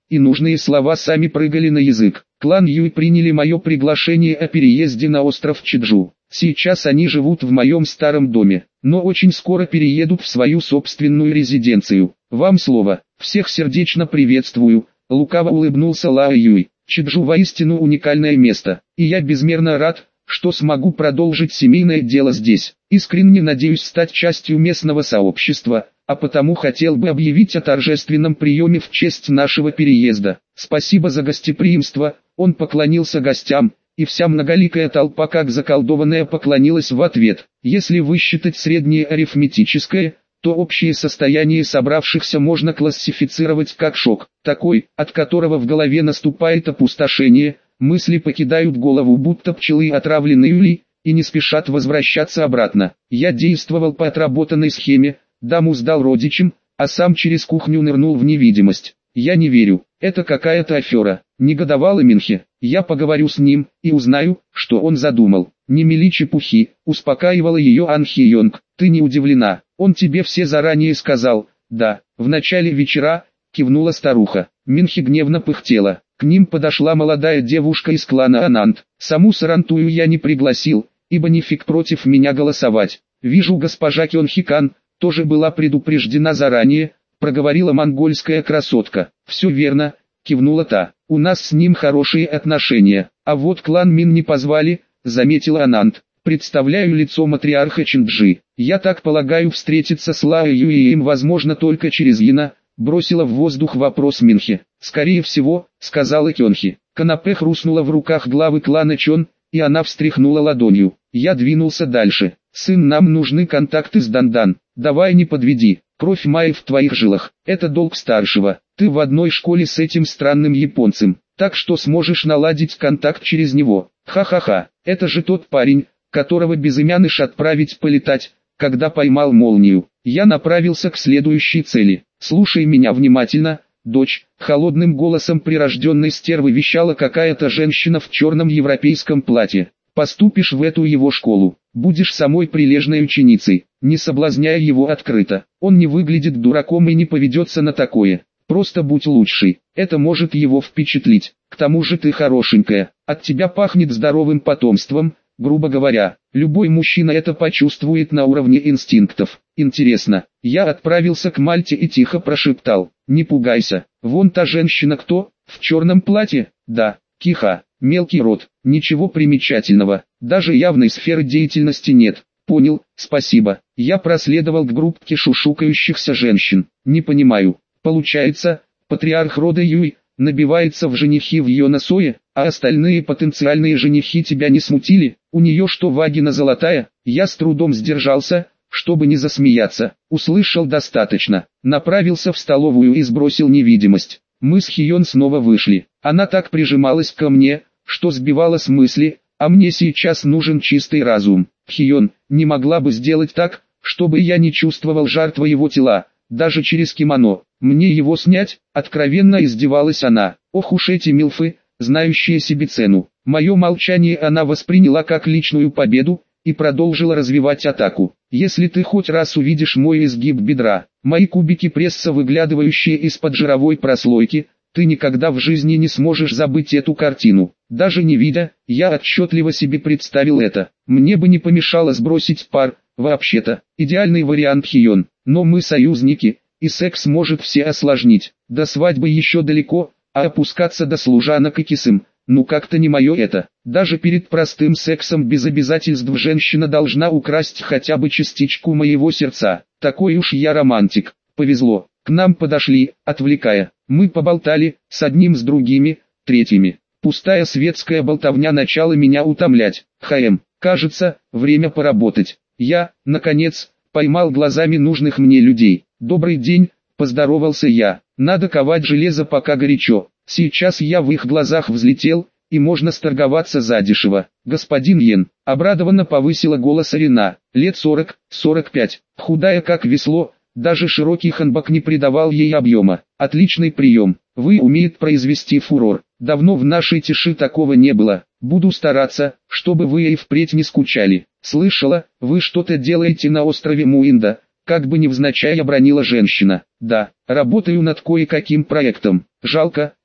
и нужные слова сами прыгали на язык. Клан Юй приняли мое приглашение о переезде на остров Чеджу. Сейчас они живут в моем старом доме, но очень скоро переедут в свою собственную резиденцию. Вам слово. Всех сердечно приветствую. Лукаво улыбнулся Лао Юй. Чеджу воистину уникальное место, и я безмерно рад, что смогу продолжить семейное дело здесь. Искренне надеюсь стать частью местного сообщества, а потому хотел бы объявить о торжественном приеме в честь нашего переезда. Спасибо за гостеприимство. Он поклонился гостям, и вся многоликая толпа как заколдованная поклонилась в ответ. Если высчитать среднее арифметическое, то общее состояние собравшихся можно классифицировать как шок, такой, от которого в голове наступает опустошение, мысли покидают голову будто пчелы отравленной улей, и не спешат возвращаться обратно. Я действовал по отработанной схеме, даму сдал родичам, а сам через кухню нырнул в невидимость. Я не верю, это какая-то афера, негодовала Минхе. Я поговорю с ним, и узнаю, что он задумал. Не мели чепухи, успокаивала ее Ан Хи Йонг. Ты не удивлена, он тебе все заранее сказал. Да, в начале вечера, кивнула старуха. Минхи гневно пыхтела. К ним подошла молодая девушка из клана Анант. Саму Сарантую я не пригласил, ибо нифиг против меня голосовать. Вижу, госпожа Кёнхикан тоже была предупреждена заранее, проговорила монгольская красотка. Все верно, кивнула та. У нас с ним хорошие отношения, а вот клан Мин не позвали, заметила Анант. Представляю лицо матриарха Чинджи. Я так полагаю, встретиться с Лао Юием возможно только через Яна, бросила в воздух вопрос Минхи. Скорее всего, сказала Кёнхи. Канапе хрустнула в руках главы клана Чон, и она встряхнула ладонью. Я двинулся дальше. Сын, нам нужны контакты с Дандан. Давай не подведи. Кровь Майи в твоих жилах. Это долг старшего. Ты в одной школе с этим странным японцем, так что сможешь наладить контакт через него. Ха-ха-ха. Это же тот парень, которого Безымяныш отправить полетать, когда поймал молнию. Я направился к следующей цели. Слушай меня внимательно, дочь. Холодным голосом прирожденной стервы вещала какая-то женщина в черном европейском платье. Поступишь в эту его школу, будешь самой прилежной ученицей, не соблазняя его открыто. Он не выглядит дураком и не поведется на такое. Просто будь лучшей, это может его впечатлить. К тому же ты хорошенькая, от тебя пахнет здоровым потомством, грубо говоря. Любой мужчина это почувствует на уровне инстинктов. Интересно, я отправился к Мальте и тихо прошептал. Не пугайся, вон та женщина кто, в черном платье? Да, Киха, мелкий род, ничего примечательного, даже явной сферы деятельности нет. Понял, спасибо. Я проследовал к группке шушукающихся женщин. Не понимаю. Получается, патриарх рода Юй набивается в женихи в Йонасое, а остальные потенциальные женихи тебя не смутили? У нее что, вагина золотая? Я с трудом сдержался, чтобы не засмеяться. Услышал достаточно. Направился в столовую и сбросил невидимость. Мы с Хион снова вышли. Она так прижималась ко мне, что сбивала с мысли, а мне сейчас нужен чистый разум. Хион, не могла бы сделать так, чтобы я не чувствовал жар твоего тела, даже через кимоно. Мне его снять? Откровенно издевалась она. Ох уж эти милфы, знающие себе цену. Мое молчание она восприняла как личную победу, и продолжила развивать атаку. Если ты хоть раз увидишь мой изгиб бедра, мои кубики пресса, выглядывающие из-под жировой прослойки, ты никогда в жизни не сможешь забыть эту картину. Даже не видя, я отчетливо себе представил это. Мне бы не помешало сбросить пар, вообще-то, идеальный вариант Хион, но мы союзники, и секс может все осложнить. До свадьбы еще далеко, а опускаться до служанок и кисым, ну как-то не мое это. Даже перед простым сексом без обязательств женщина должна украсть хотя бы частичку моего сердца. Такой уж я романтик. Повезло, к нам подошли, отвлекая. Мы поболтали, с одним с другими, третьими. Пустая светская болтовня начала меня утомлять. Хаэм, кажется, время поработать. Я, наконец, поймал глазами нужных мне людей. Добрый день, поздоровался я. Надо ковать железо пока горячо. Сейчас я в их глазах взлетел, и можно сторговаться задешево. Господин Йен, обрадованно повысила голос Арина, лет сорок, сорок пять, худая как весло, даже широкий ханбок не придавал ей объема. Отличный прием, вы умеет произвести фурор. Давно в нашей тиши такого не было. Буду стараться, чтобы вы и впредь не скучали. Слышала, вы что-то делаете на острове Муинда, как бы невзначай обронила женщина. Да, работаю над кое-каким проектом. Жалко,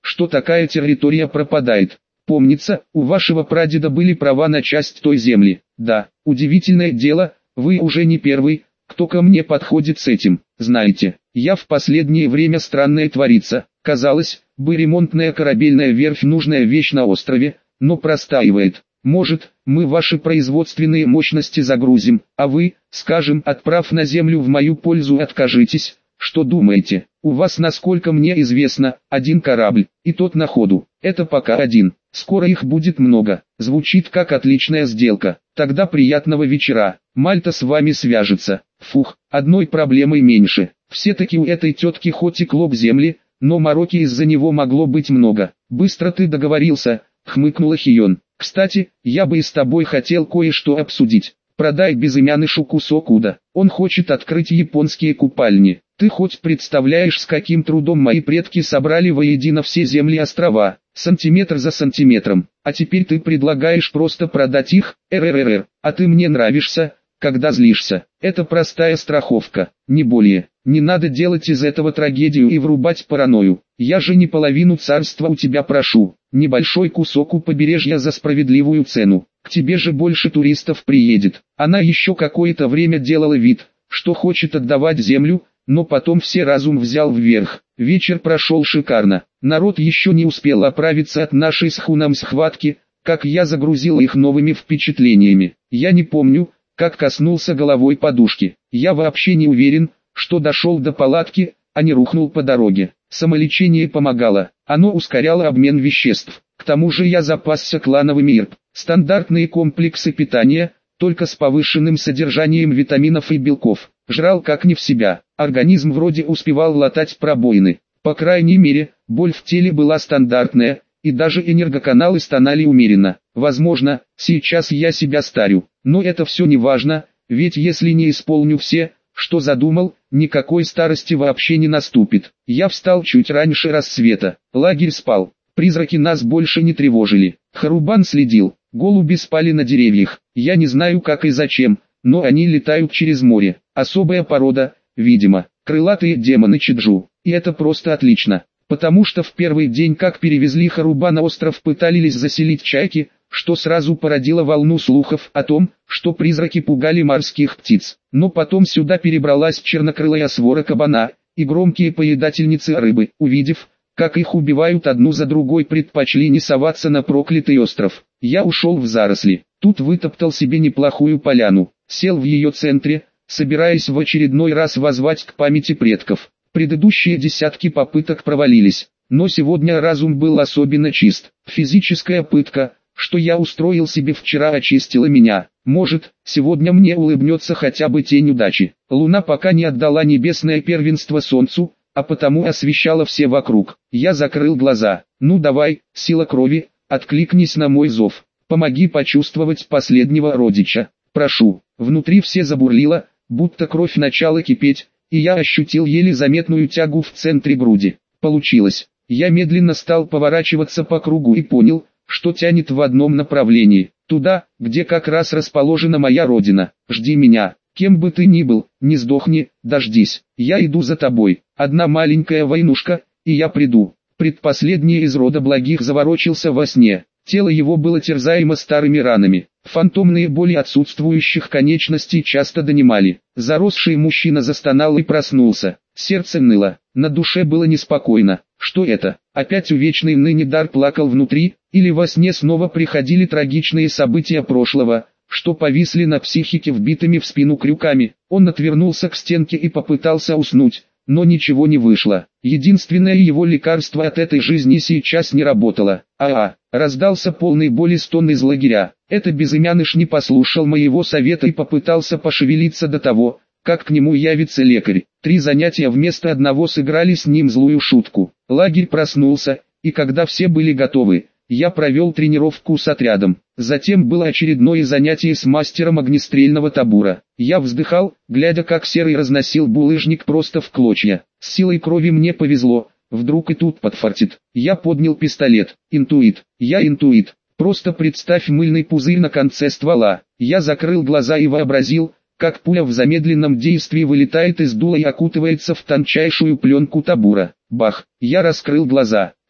что такая территория пропадает. Помнится, у вашего прадеда были права на часть той земли. Да, удивительное дело, вы уже не первый, кто ко мне подходит с этим. Знаете, я в последнее время странное творится. Казалось бы, ремонтная корабельная верфь нужная вещь на острове, но простаивает. Может, мы ваши производственные мощности загрузим, а вы, скажем, отправ на землю в мою пользу, откажитесь. Что думаете? У вас, насколько мне известно, один корабль, и тот на ходу. Это пока один. Скоро их будет много. Звучит как отличная сделка. Тогда приятного вечера. Мальта с вами свяжется. Фух, одной проблемой меньше. Все-таки у этой тетки хоть и клок земли, но мороки из-за него могло быть много. Быстро ты договорился, хмыкнула Хион. Кстати, я бы и с тобой хотел кое-что обсудить. Продай безымянышу кусок уда. Он хочет открыть японские купальни. Ты хоть представляешь, с каким трудом мои предки собрали воедино все земли острова, сантиметр за сантиметром, а теперь ты предлагаешь просто продать их, РРР, а ты мне нравишься, когда злишься. Это простая страховка, не более. Не надо делать из этого трагедию и врубать паранойю. Я же не половину царства у тебя прошу, небольшой кусок у побережья за справедливую цену. К тебе же больше туристов приедет. Она еще какое-то время делала вид, что хочет отдавать землю, но потом все разум взял вверх. Вечер прошел шикарно. Народ еще не успел оправиться от нашей с Хуном схватки, как я загрузил их новыми впечатлениями. Я не помню, как коснулся головой подушки. Я вообще не уверен, что дошел до палатки, а не рухнул по дороге. Самолечение помогало, оно ускоряло обмен веществ. К тому же я запасся клановыми ИРП. Стандартные комплексы питания, только с повышенным содержанием витаминов и белков. Жрал как не в себя, организм вроде успевал латать пробоины. По крайней мере, боль в теле была стандартная, и даже энергоканалы стонали умеренно. Возможно, сейчас я себя старю, но это все не важно, ведь если не исполню все, что задумал, никакой старости вообще не наступит. Я встал чуть раньше рассвета, лагерь спал, призраки нас больше не тревожили. Харубан следил, голуби спали на деревьях, я не знаю как и зачем, но они летают через море. Особая порода, видимо, крылатые демоны Чиджу. И это просто отлично, потому что в первый день, как перевезли Харуба на остров, пытались заселить чайки, что сразу породило волну слухов о том, что призраки пугали морских птиц. Но потом сюда перебралась чернокрылая свора кабана, и громкие поедательницы рыбы, увидев, как их убивают одну за другой, предпочли не соваться на проклятый остров. Я ушел в заросли, тут вытоптал себе неплохую поляну, сел в ее центре, собираясь в очередной раз воззвать к памяти предков. Предыдущие десятки попыток провалились, но сегодня разум был особенно чист. Физическая пытка, что я устроил себе вчера, очистила меня. Может, сегодня мне улыбнется хотя бы тень удачи. Луна пока не отдала небесное первенство солнцу, а потому освещала все вокруг. Я закрыл глаза. Ну давай, сила крови, откликнись на мой зов. Помоги почувствовать последнего родича. Прошу. Внутри все забурлило, будто кровь начала кипеть, и я ощутил еле заметную тягу в центре груди. Получилось. Я медленно стал поворачиваться по кругу и понял, что тянет в одном направлении, туда, где как раз расположена моя родина. Жди меня, кем бы ты ни был, не сдохни, дождись. Я иду за тобой. Одна маленькая войнушка, и я приду. Предпоследний из рода благих заворочился во сне. Тело его было терзаемо старыми ранами. Фантомные боли отсутствующих конечностей часто донимали. Заросший мужчина застонал и проснулся. Сердце ныло, на душе было неспокойно. Что это? Опять увечный ныне дар плакал внутри, или во сне снова приходили трагичные события прошлого, что повисли на психике вбитыми в спину крюками? Он отвернулся к стенке и попытался уснуть, но ничего не вышло. Единственное его лекарство от этой жизни сейчас не работало. А-а, раздался полный боли стон из лагеря. Это безымяныш не послушал моего совета и попытался пошевелиться до того, как к нему явится лекарь. Три занятия вместо одного сыграли с ним злую шутку. Лагерь проснулся, и когда все были готовы, я провел тренировку с отрядом. Затем было очередное занятие с мастером огнестрельного табура. Я вздыхал, глядя, как Серый разносил булыжник просто в клочья. С силой крови мне повезло, вдруг и тут подфартит. Я поднял пистолет. Интуит. Я интуит. Просто представь мыльный пузырь на конце ствола. Я закрыл глаза и вообразил, как пуля в замедленном действии вылетает из дула и окутывается в тончайшую пленку табура. Бах! Я раскрыл глаза.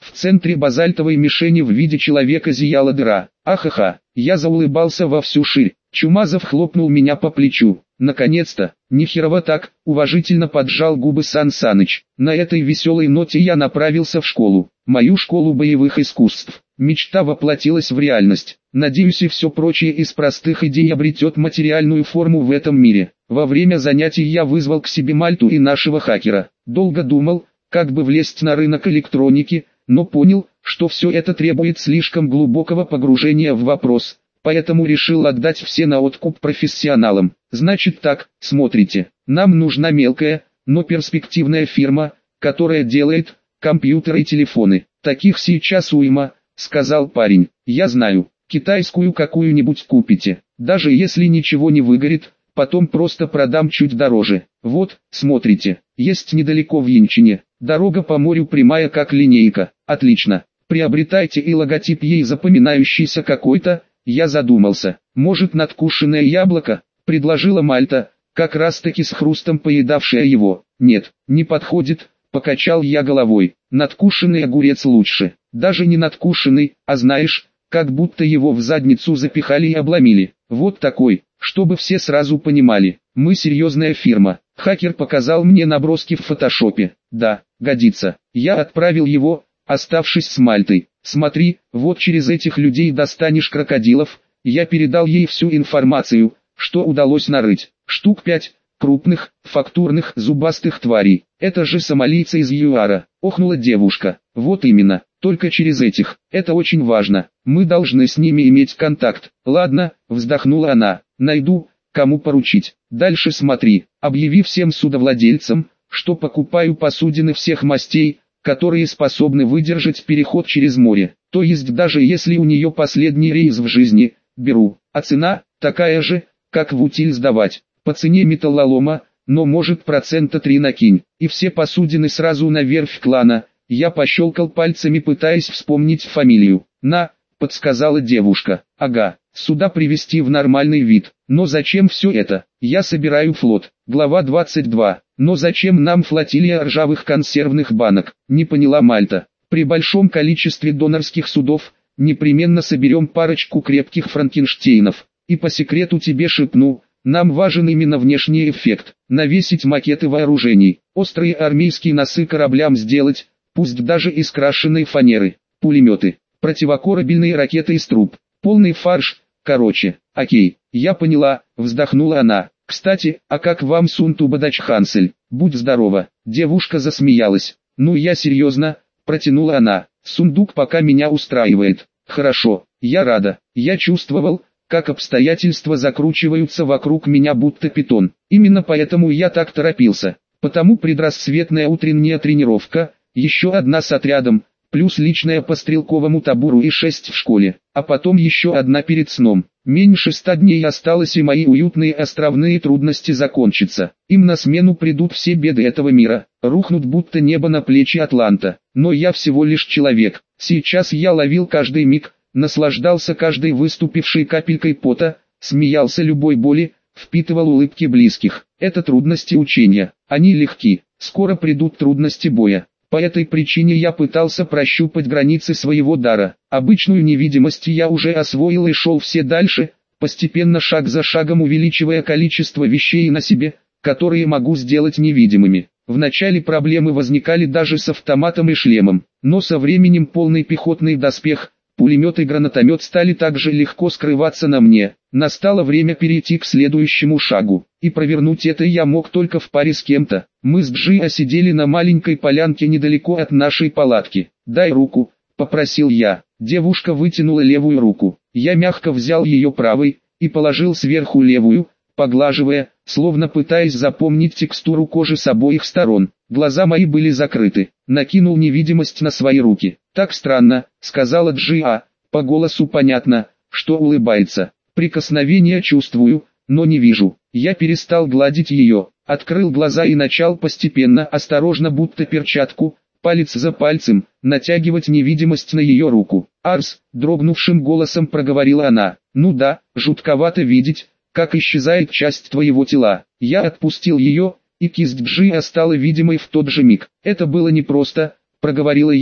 В центре базальтовой мишени в виде человека зияла дыра. Ахаха, я заулыбался во всю ширь. Чумазов хлопнул меня по плечу. Наконец-то, не херово так, уважительно поджал губы Сан Саныч. На этой веселой ноте я направился в школу. Мою школу боевых искусств. Мечта воплотилась в реальность. Надеюсь, и все прочее из простых идей обретет материальную форму в этом мире. Во время занятий я вызвал к себе Мальту и нашего хакера. Долго думал, как бы влезть на рынок электроники, но понял, что все это требует слишком глубокого погружения в вопрос, поэтому решил отдать все на откуп профессионалам. Значит так, смотрите, нам нужна мелкая, но перспективная фирма, которая делает компьютеры и телефоны. Таких сейчас уйма, сказал парень. Я знаю, китайскую какую-нибудь купите, даже если ничего не выгорит, потом просто продам чуть дороже. Вот, смотрите, есть недалеко в Янчине, дорога по морю прямая как линейка. Отлично, приобретайте и логотип ей запоминающийся какой-то. Я задумался, может надкушенное яблоко, предложила Мальта, как раз таки с хрустом поедавшая его. Нет, не подходит, покачал я головой, надкушенный огурец лучше, даже не надкушенный, а знаешь, как будто его в задницу запихали и обломили, вот такой, чтобы все сразу понимали, мы серьезная фирма. Хакер показал мне наброски в фотошопе, да, годится, я отправил его, оставшись с Мальтой. Смотри, вот через этих людей достанешь крокодилов. Я передал ей всю информацию, что удалось нарыть. Штук пять, крупных, фактурных, зубастых тварей. Это же сомалийцы из ЮАРа, охнула девушка. Вот именно, только через этих. Это очень важно. Мы должны с ними иметь контакт. Ладно, вздохнула она. Найду, кому поручить. Дальше смотри. Объяви всем судовладельцам, что покупаю посудины всех мастей, которые способны выдержать переход через море, то есть даже если у нее последний рейс в жизни, беру, а цена, такая же, как в утиль сдавать, по цене металлолома, но может процента три накинь, и все посудины сразу на верфь клана. Я пощелкал пальцами, пытаясь вспомнить фамилию. На, подсказала девушка, ага, сюда привести в нормальный вид, но зачем все это? Я собираю флот. Глава двадцать два. Но зачем нам флотилия ржавых консервных банок? Не поняла Мальта. При большом количестве донорских судов, непременно соберем парочку крепких франкенштейнов. И по секрету тебе шепну, нам важен именно внешний эффект. Навесить макеты вооружений, острые армейские носы кораблям сделать, пусть даже из крашеной фанеры, пулеметы, противокорабельные ракеты из труб, полный фарш, короче. Окей, я поняла, вздохнула она. Кстати, а как вам Сунту-Бадач Хансель? Будь здорова. Девушка засмеялась. Ну я серьезно, протянула она. Сундук пока меня устраивает. Хорошо, я рада. Я чувствовал, как обстоятельства закручиваются вокруг меня будто питон. Именно поэтому я так торопился. Потому предрассветная утренняя тренировка, еще одна с отрядом, плюс личная по стрелковому табору и шесть в школе, а потом еще одна перед сном. Меньше ста дней осталось, и мои уютные островные трудности закончатся. Им на смену придут все беды этого мира, рухнут будто небо на плечи Атланта. Но я всего лишь человек. Сейчас я ловил каждый миг, наслаждался каждой выступившей капелькой пота, смеялся любой боли, впитывал улыбки близких. Это трудности учения, они легки. Скоро придут трудности боя. По этой причине я пытался прощупать границы своего дара. Обычную невидимость я уже освоил и шел все дальше, постепенно шаг за шагом увеличивая количество вещей на себе, которые могу сделать невидимыми. Вначале проблемы возникали даже с автоматом и шлемом, но со временем полный пехотный доспех, пулемет и гранатомет стали также легко скрываться на мне. Настало время перейти к следующему шагу, и провернуть это я мог только в паре с кем-то. Мы с Джиа сидели на маленькой полянке недалеко от нашей палатки. «Дай руку», — попросил я. Девушка вытянула левую руку. Я мягко взял ее правой и положил сверху левую, поглаживая, словно пытаясь запомнить текстуру кожи с обоих сторон. Глаза мои были закрыты. Накинул невидимость на свои руки. «Так странно», — сказала Джиа. По голосу понятно, что улыбается. Прикосновение чувствую, но не вижу. Я перестал гладить ее, открыл глаза и начал постепенно, осторожно, будто перчатку, палец за пальцем, натягивать невидимость на ее руку. «Арс», — дрогнувшим голосом проговорила она. «Ну да, жутковато видеть, как исчезает часть твоего тела». Я отпустил ее, и кисть Джиа стала видимой в тот же миг. «Это было непросто», — проговорила я,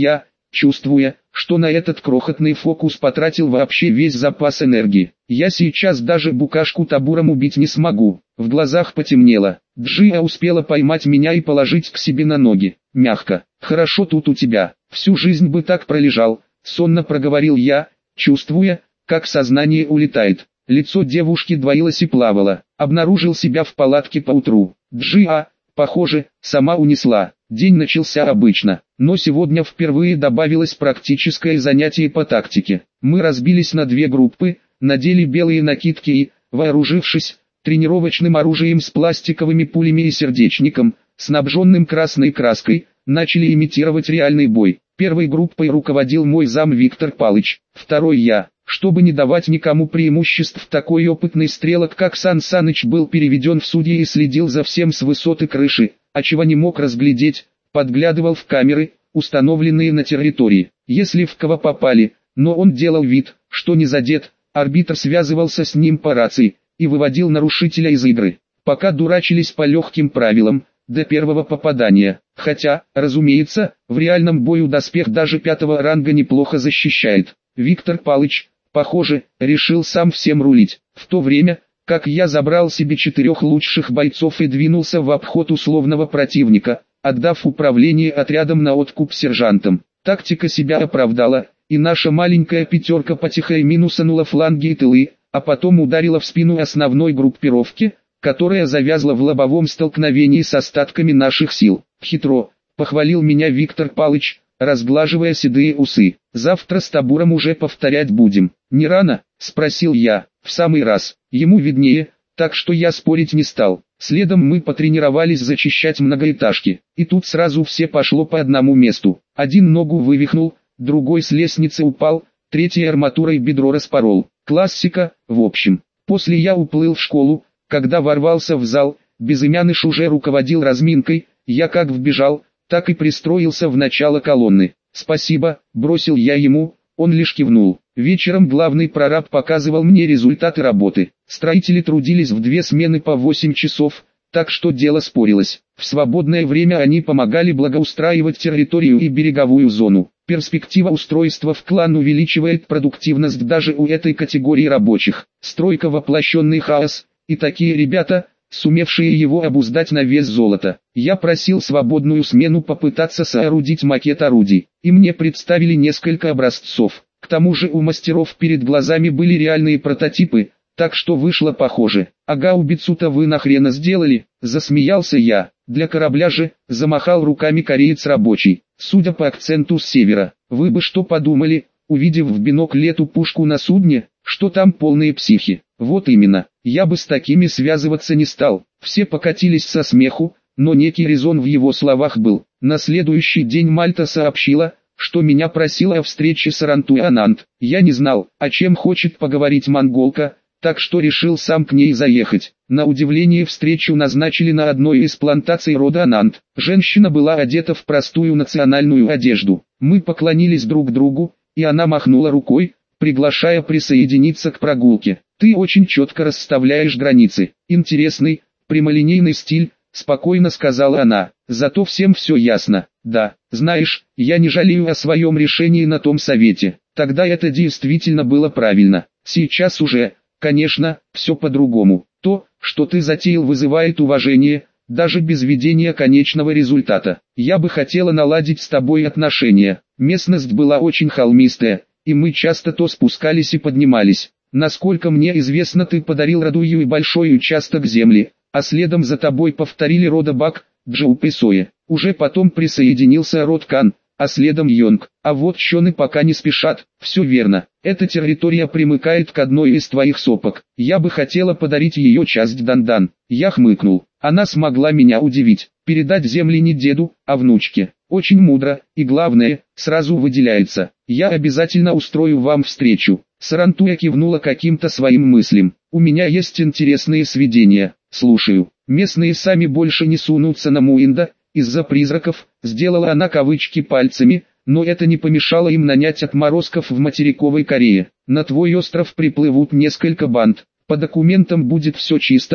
чувствуя, что на этот крохотный фокус потратил вообще весь запас энергии. Я сейчас даже букашку табуром убить не смогу. В глазах потемнело. Джия успела поймать меня и положить к себе на ноги. Мягко. Хорошо тут у тебя. Всю жизнь бы так пролежал. Сонно проговорил я, чувствуя, как сознание улетает. Лицо девушки двоилось и плавало. Обнаружил себя в палатке поутру. Джия, похоже, сама унесла. День начался обычно, но сегодня впервые добавилось практическое занятие по тактике. Мы разбились на две группы, надели белые накидки и, вооружившись тренировочным оружием с пластиковыми пулями и сердечником, снабженным красной краской, начали имитировать реальный бой. Первой группой руководил мой зам Виктор Палыч, второй я. Чтобы не давать никому преимуществ, такой опытный стрелок как Сан Саныч был переведен в судьи и следил за всем с высоты крыши, а чего не мог разглядеть, подглядывал в камеры, установленные на территории. Если в кого попали, но он делал вид, что не задет, арбитр связывался с ним по рации и выводил нарушителя из игры. Пока дурачились по легким правилам, до первого попадания. Хотя, разумеется, в реальном бою доспех даже пятого ранга неплохо защищает. Виктор Палыч, похоже, решил сам всем рулить. В то время, как я забрал себе четырех лучших бойцов и двинулся в обход условного противника, отдав управление отрядом на откуп сержантам. Тактика себя оправдала, и наша маленькая пятерка потихоньку минусанула фланги и тылы, а потом ударила в спину основной группировки, которая завязла в лобовом столкновении с остатками наших сил. Хитро, похвалил меня Виктор Палыч, разглаживая седые усы. Завтра с табуром уже повторять будем. Не рано? Спросил я. В самый раз. Ему виднее, так что я спорить не стал. Следом мы потренировались зачищать многоэтажки. И тут сразу все пошло по одному месту. Один ногу вывихнул, другой с лестницы упал, третий арматурой бедро распорол. Классика, в общем. После я уплыл в школу. Когда ворвался в зал, Безымяныш уже руководил разминкой, я как вбежал, так и пристроился в начало колонны. «Спасибо», бросил я ему, он лишь кивнул. Вечером главный прораб показывал мне результаты работы. Строители трудились в две смены по восемь часов, так что дело спорилось. В свободное время они помогали благоустраивать территорию и береговую зону. Перспектива устройства в клан увеличивает продуктивность даже у этой категории рабочих. Стройка — воплощенный хаос. И такие ребята, сумевшие его обуздать на вес золота. Я просил свободную смену попытаться соорудить макет орудий, и мне представили несколько образцов. К тому же у мастеров перед глазами были реальные прототипы, так что вышло похоже. «А гаубицу-то вы нахрена сделали?» – засмеялся я. «Для корабля же», – замахал руками кореец рабочий, судя по акценту с севера. «Вы бы что подумали, увидев в бинокль эту пушку на судне, что там полные психи?» Вот именно, я бы с такими связываться не стал. Все покатились со смеху, но некий резон в его словах был. На следующий день Мальта сообщила, что меня просила о встрече с Арантуй Ананд. Я не знал, о чем хочет поговорить монголка, так что решил сам к ней заехать. На удивление встречу назначили на одной из плантаций рода Ананд. Женщина была одета в простую национальную одежду. Мы поклонились друг другу, и она махнула рукой, приглашая присоединиться к прогулке. «Ты очень четко расставляешь границы. Интересный, прямолинейный стиль», — спокойно сказала она. «Зато всем все ясно. Да, знаешь, я не жалею о своем решении на том совете. Тогда это действительно было правильно. Сейчас уже, конечно, все по-другому. То, что ты затеял, вызывает уважение, даже без видения конечного результата. Я бы хотела наладить с тобой отношения. Местность была очень холмистая, и мы часто то спускались и поднимались. Насколько мне известно, ты подарил Радую и большой участок земли, а следом за тобой повторили рода Бак, Джоуп и Сое. Уже потом присоединился род Кан, а следом Йонг. А вот Чоны пока не спешат. Все верно. Эта территория примыкает к одной из твоих сопок. Я бы хотела подарить ее часть Дандан. Я хмыкнул. Она смогла меня удивить. Передать земли не деду, а внучке. Очень мудро, и главное, сразу выделяется. Я обязательно устрою вам встречу. Сарантуя кивнула каким-то своим мыслям. У меня есть интересные сведения. Слушаю. Местные сами больше не сунутся на Муинда, из-за призраков, сделала она кавычки пальцами, но это не помешало им нанять отморозков в материковой Корее. На твой остров приплывут несколько банд. По документам будет все чисто,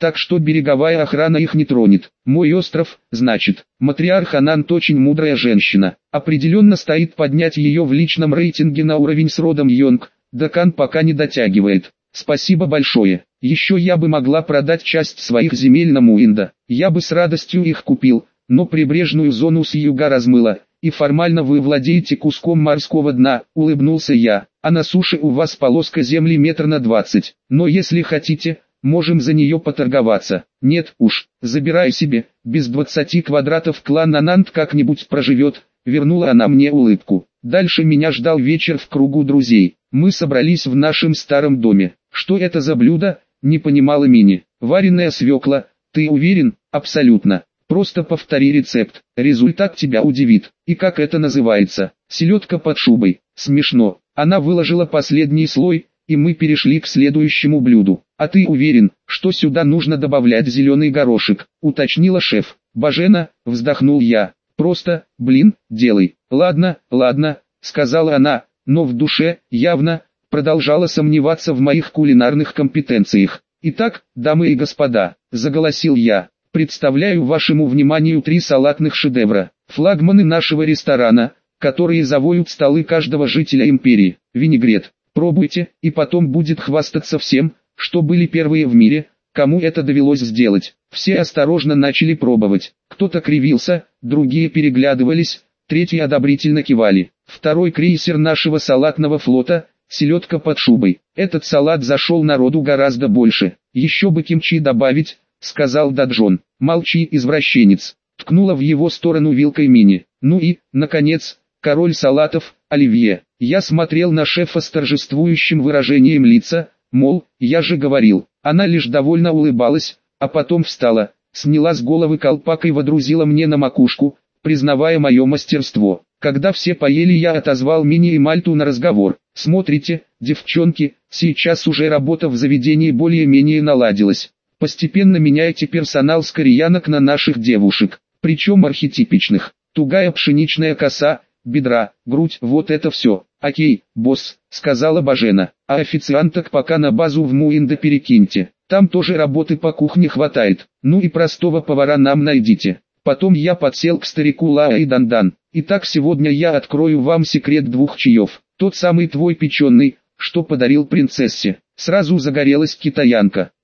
так что береговая охрана их не тронет. Мой остров, значит, матриарх Анант очень мудрая женщина. Определенно стоит поднять ее в личном рейтинге на уровень с родом Йонг, Дакан пока не дотягивает. Спасибо большое. Еще я бы могла продать часть своих земель на Муинда. Я бы с радостью их купил, но прибрежную зону с юга размыло, и формально вы владеете куском морского дна, улыбнулся я, а на суше у вас полоска земли метр на двадцать. Но если хотите, можем за нее поторговаться. Нет уж, забирай себе, без двадцати квадратов клан Анант как-нибудь проживет, вернула она мне улыбку. Дальше меня ждал вечер в кругу друзей. Мы собрались в нашем старом доме. Что это за блюдо, не понимала Мини. Вареная свекла, ты уверен? Абсолютно. Просто повтори рецепт, результат тебя удивит. И как это называется? Селедка под шубой. Смешно. Она выложила последний слой, и мы перешли к следующему блюду. А ты уверен, что сюда нужно добавлять зеленый горошек? Уточнила шеф. Бажена, вздохнул я. Просто, блин, делай. Ладно, ладно, сказала она, но в душе, явно, продолжала сомневаться в моих кулинарных компетенциях. Итак, дамы и господа, заголосил я, представляю вашему вниманию три салатных шедевра, флагманы нашего ресторана, которые завоют столы каждого жителя империи. Винегрет, пробуйте, и потом будет хвастаться всем, что были первые в мире, кому это довелось сделать. Все осторожно начали пробовать, кто-то кривился, другие переглядывались, третьи одобрительно кивали. Второй крейсер нашего салатного флота, селедка под шубой. Этот салат зашел народу гораздо больше. Еще бы кимчи добавить, сказал Даджон. Молчи, извращенец. Ткнула в его сторону вилкой Мини. Ну и, наконец, король салатов, оливье. Я смотрел на шефа с торжествующим выражением лица, мол, я же говорил. Она лишь довольно улыбалась, а потом встала, сняла с головы колпак и водрузила мне на макушку, признавая мое мастерство. Когда все поели, я отозвал Мини и Мальту на разговор. Смотрите, девчонки, сейчас уже работа в заведении более-менее наладилась. Постепенно меняйте персонал с кореянок на наших девушек, причем архетипичных. Тугая пшеничная коса, бедра, грудь, вот это все. Окей, босс, сказала Бажена, а официанток пока на базу в Муинда перекиньте. Там тоже работы по кухне хватает. Ну и простого повара нам найдите. Потом я подсел к старику Лаа и Дандан. Итак, сегодня я открою вам секрет двух чаев. Тот самый твой печеный, что подарил принцессе. Сразу загорелась китаянка.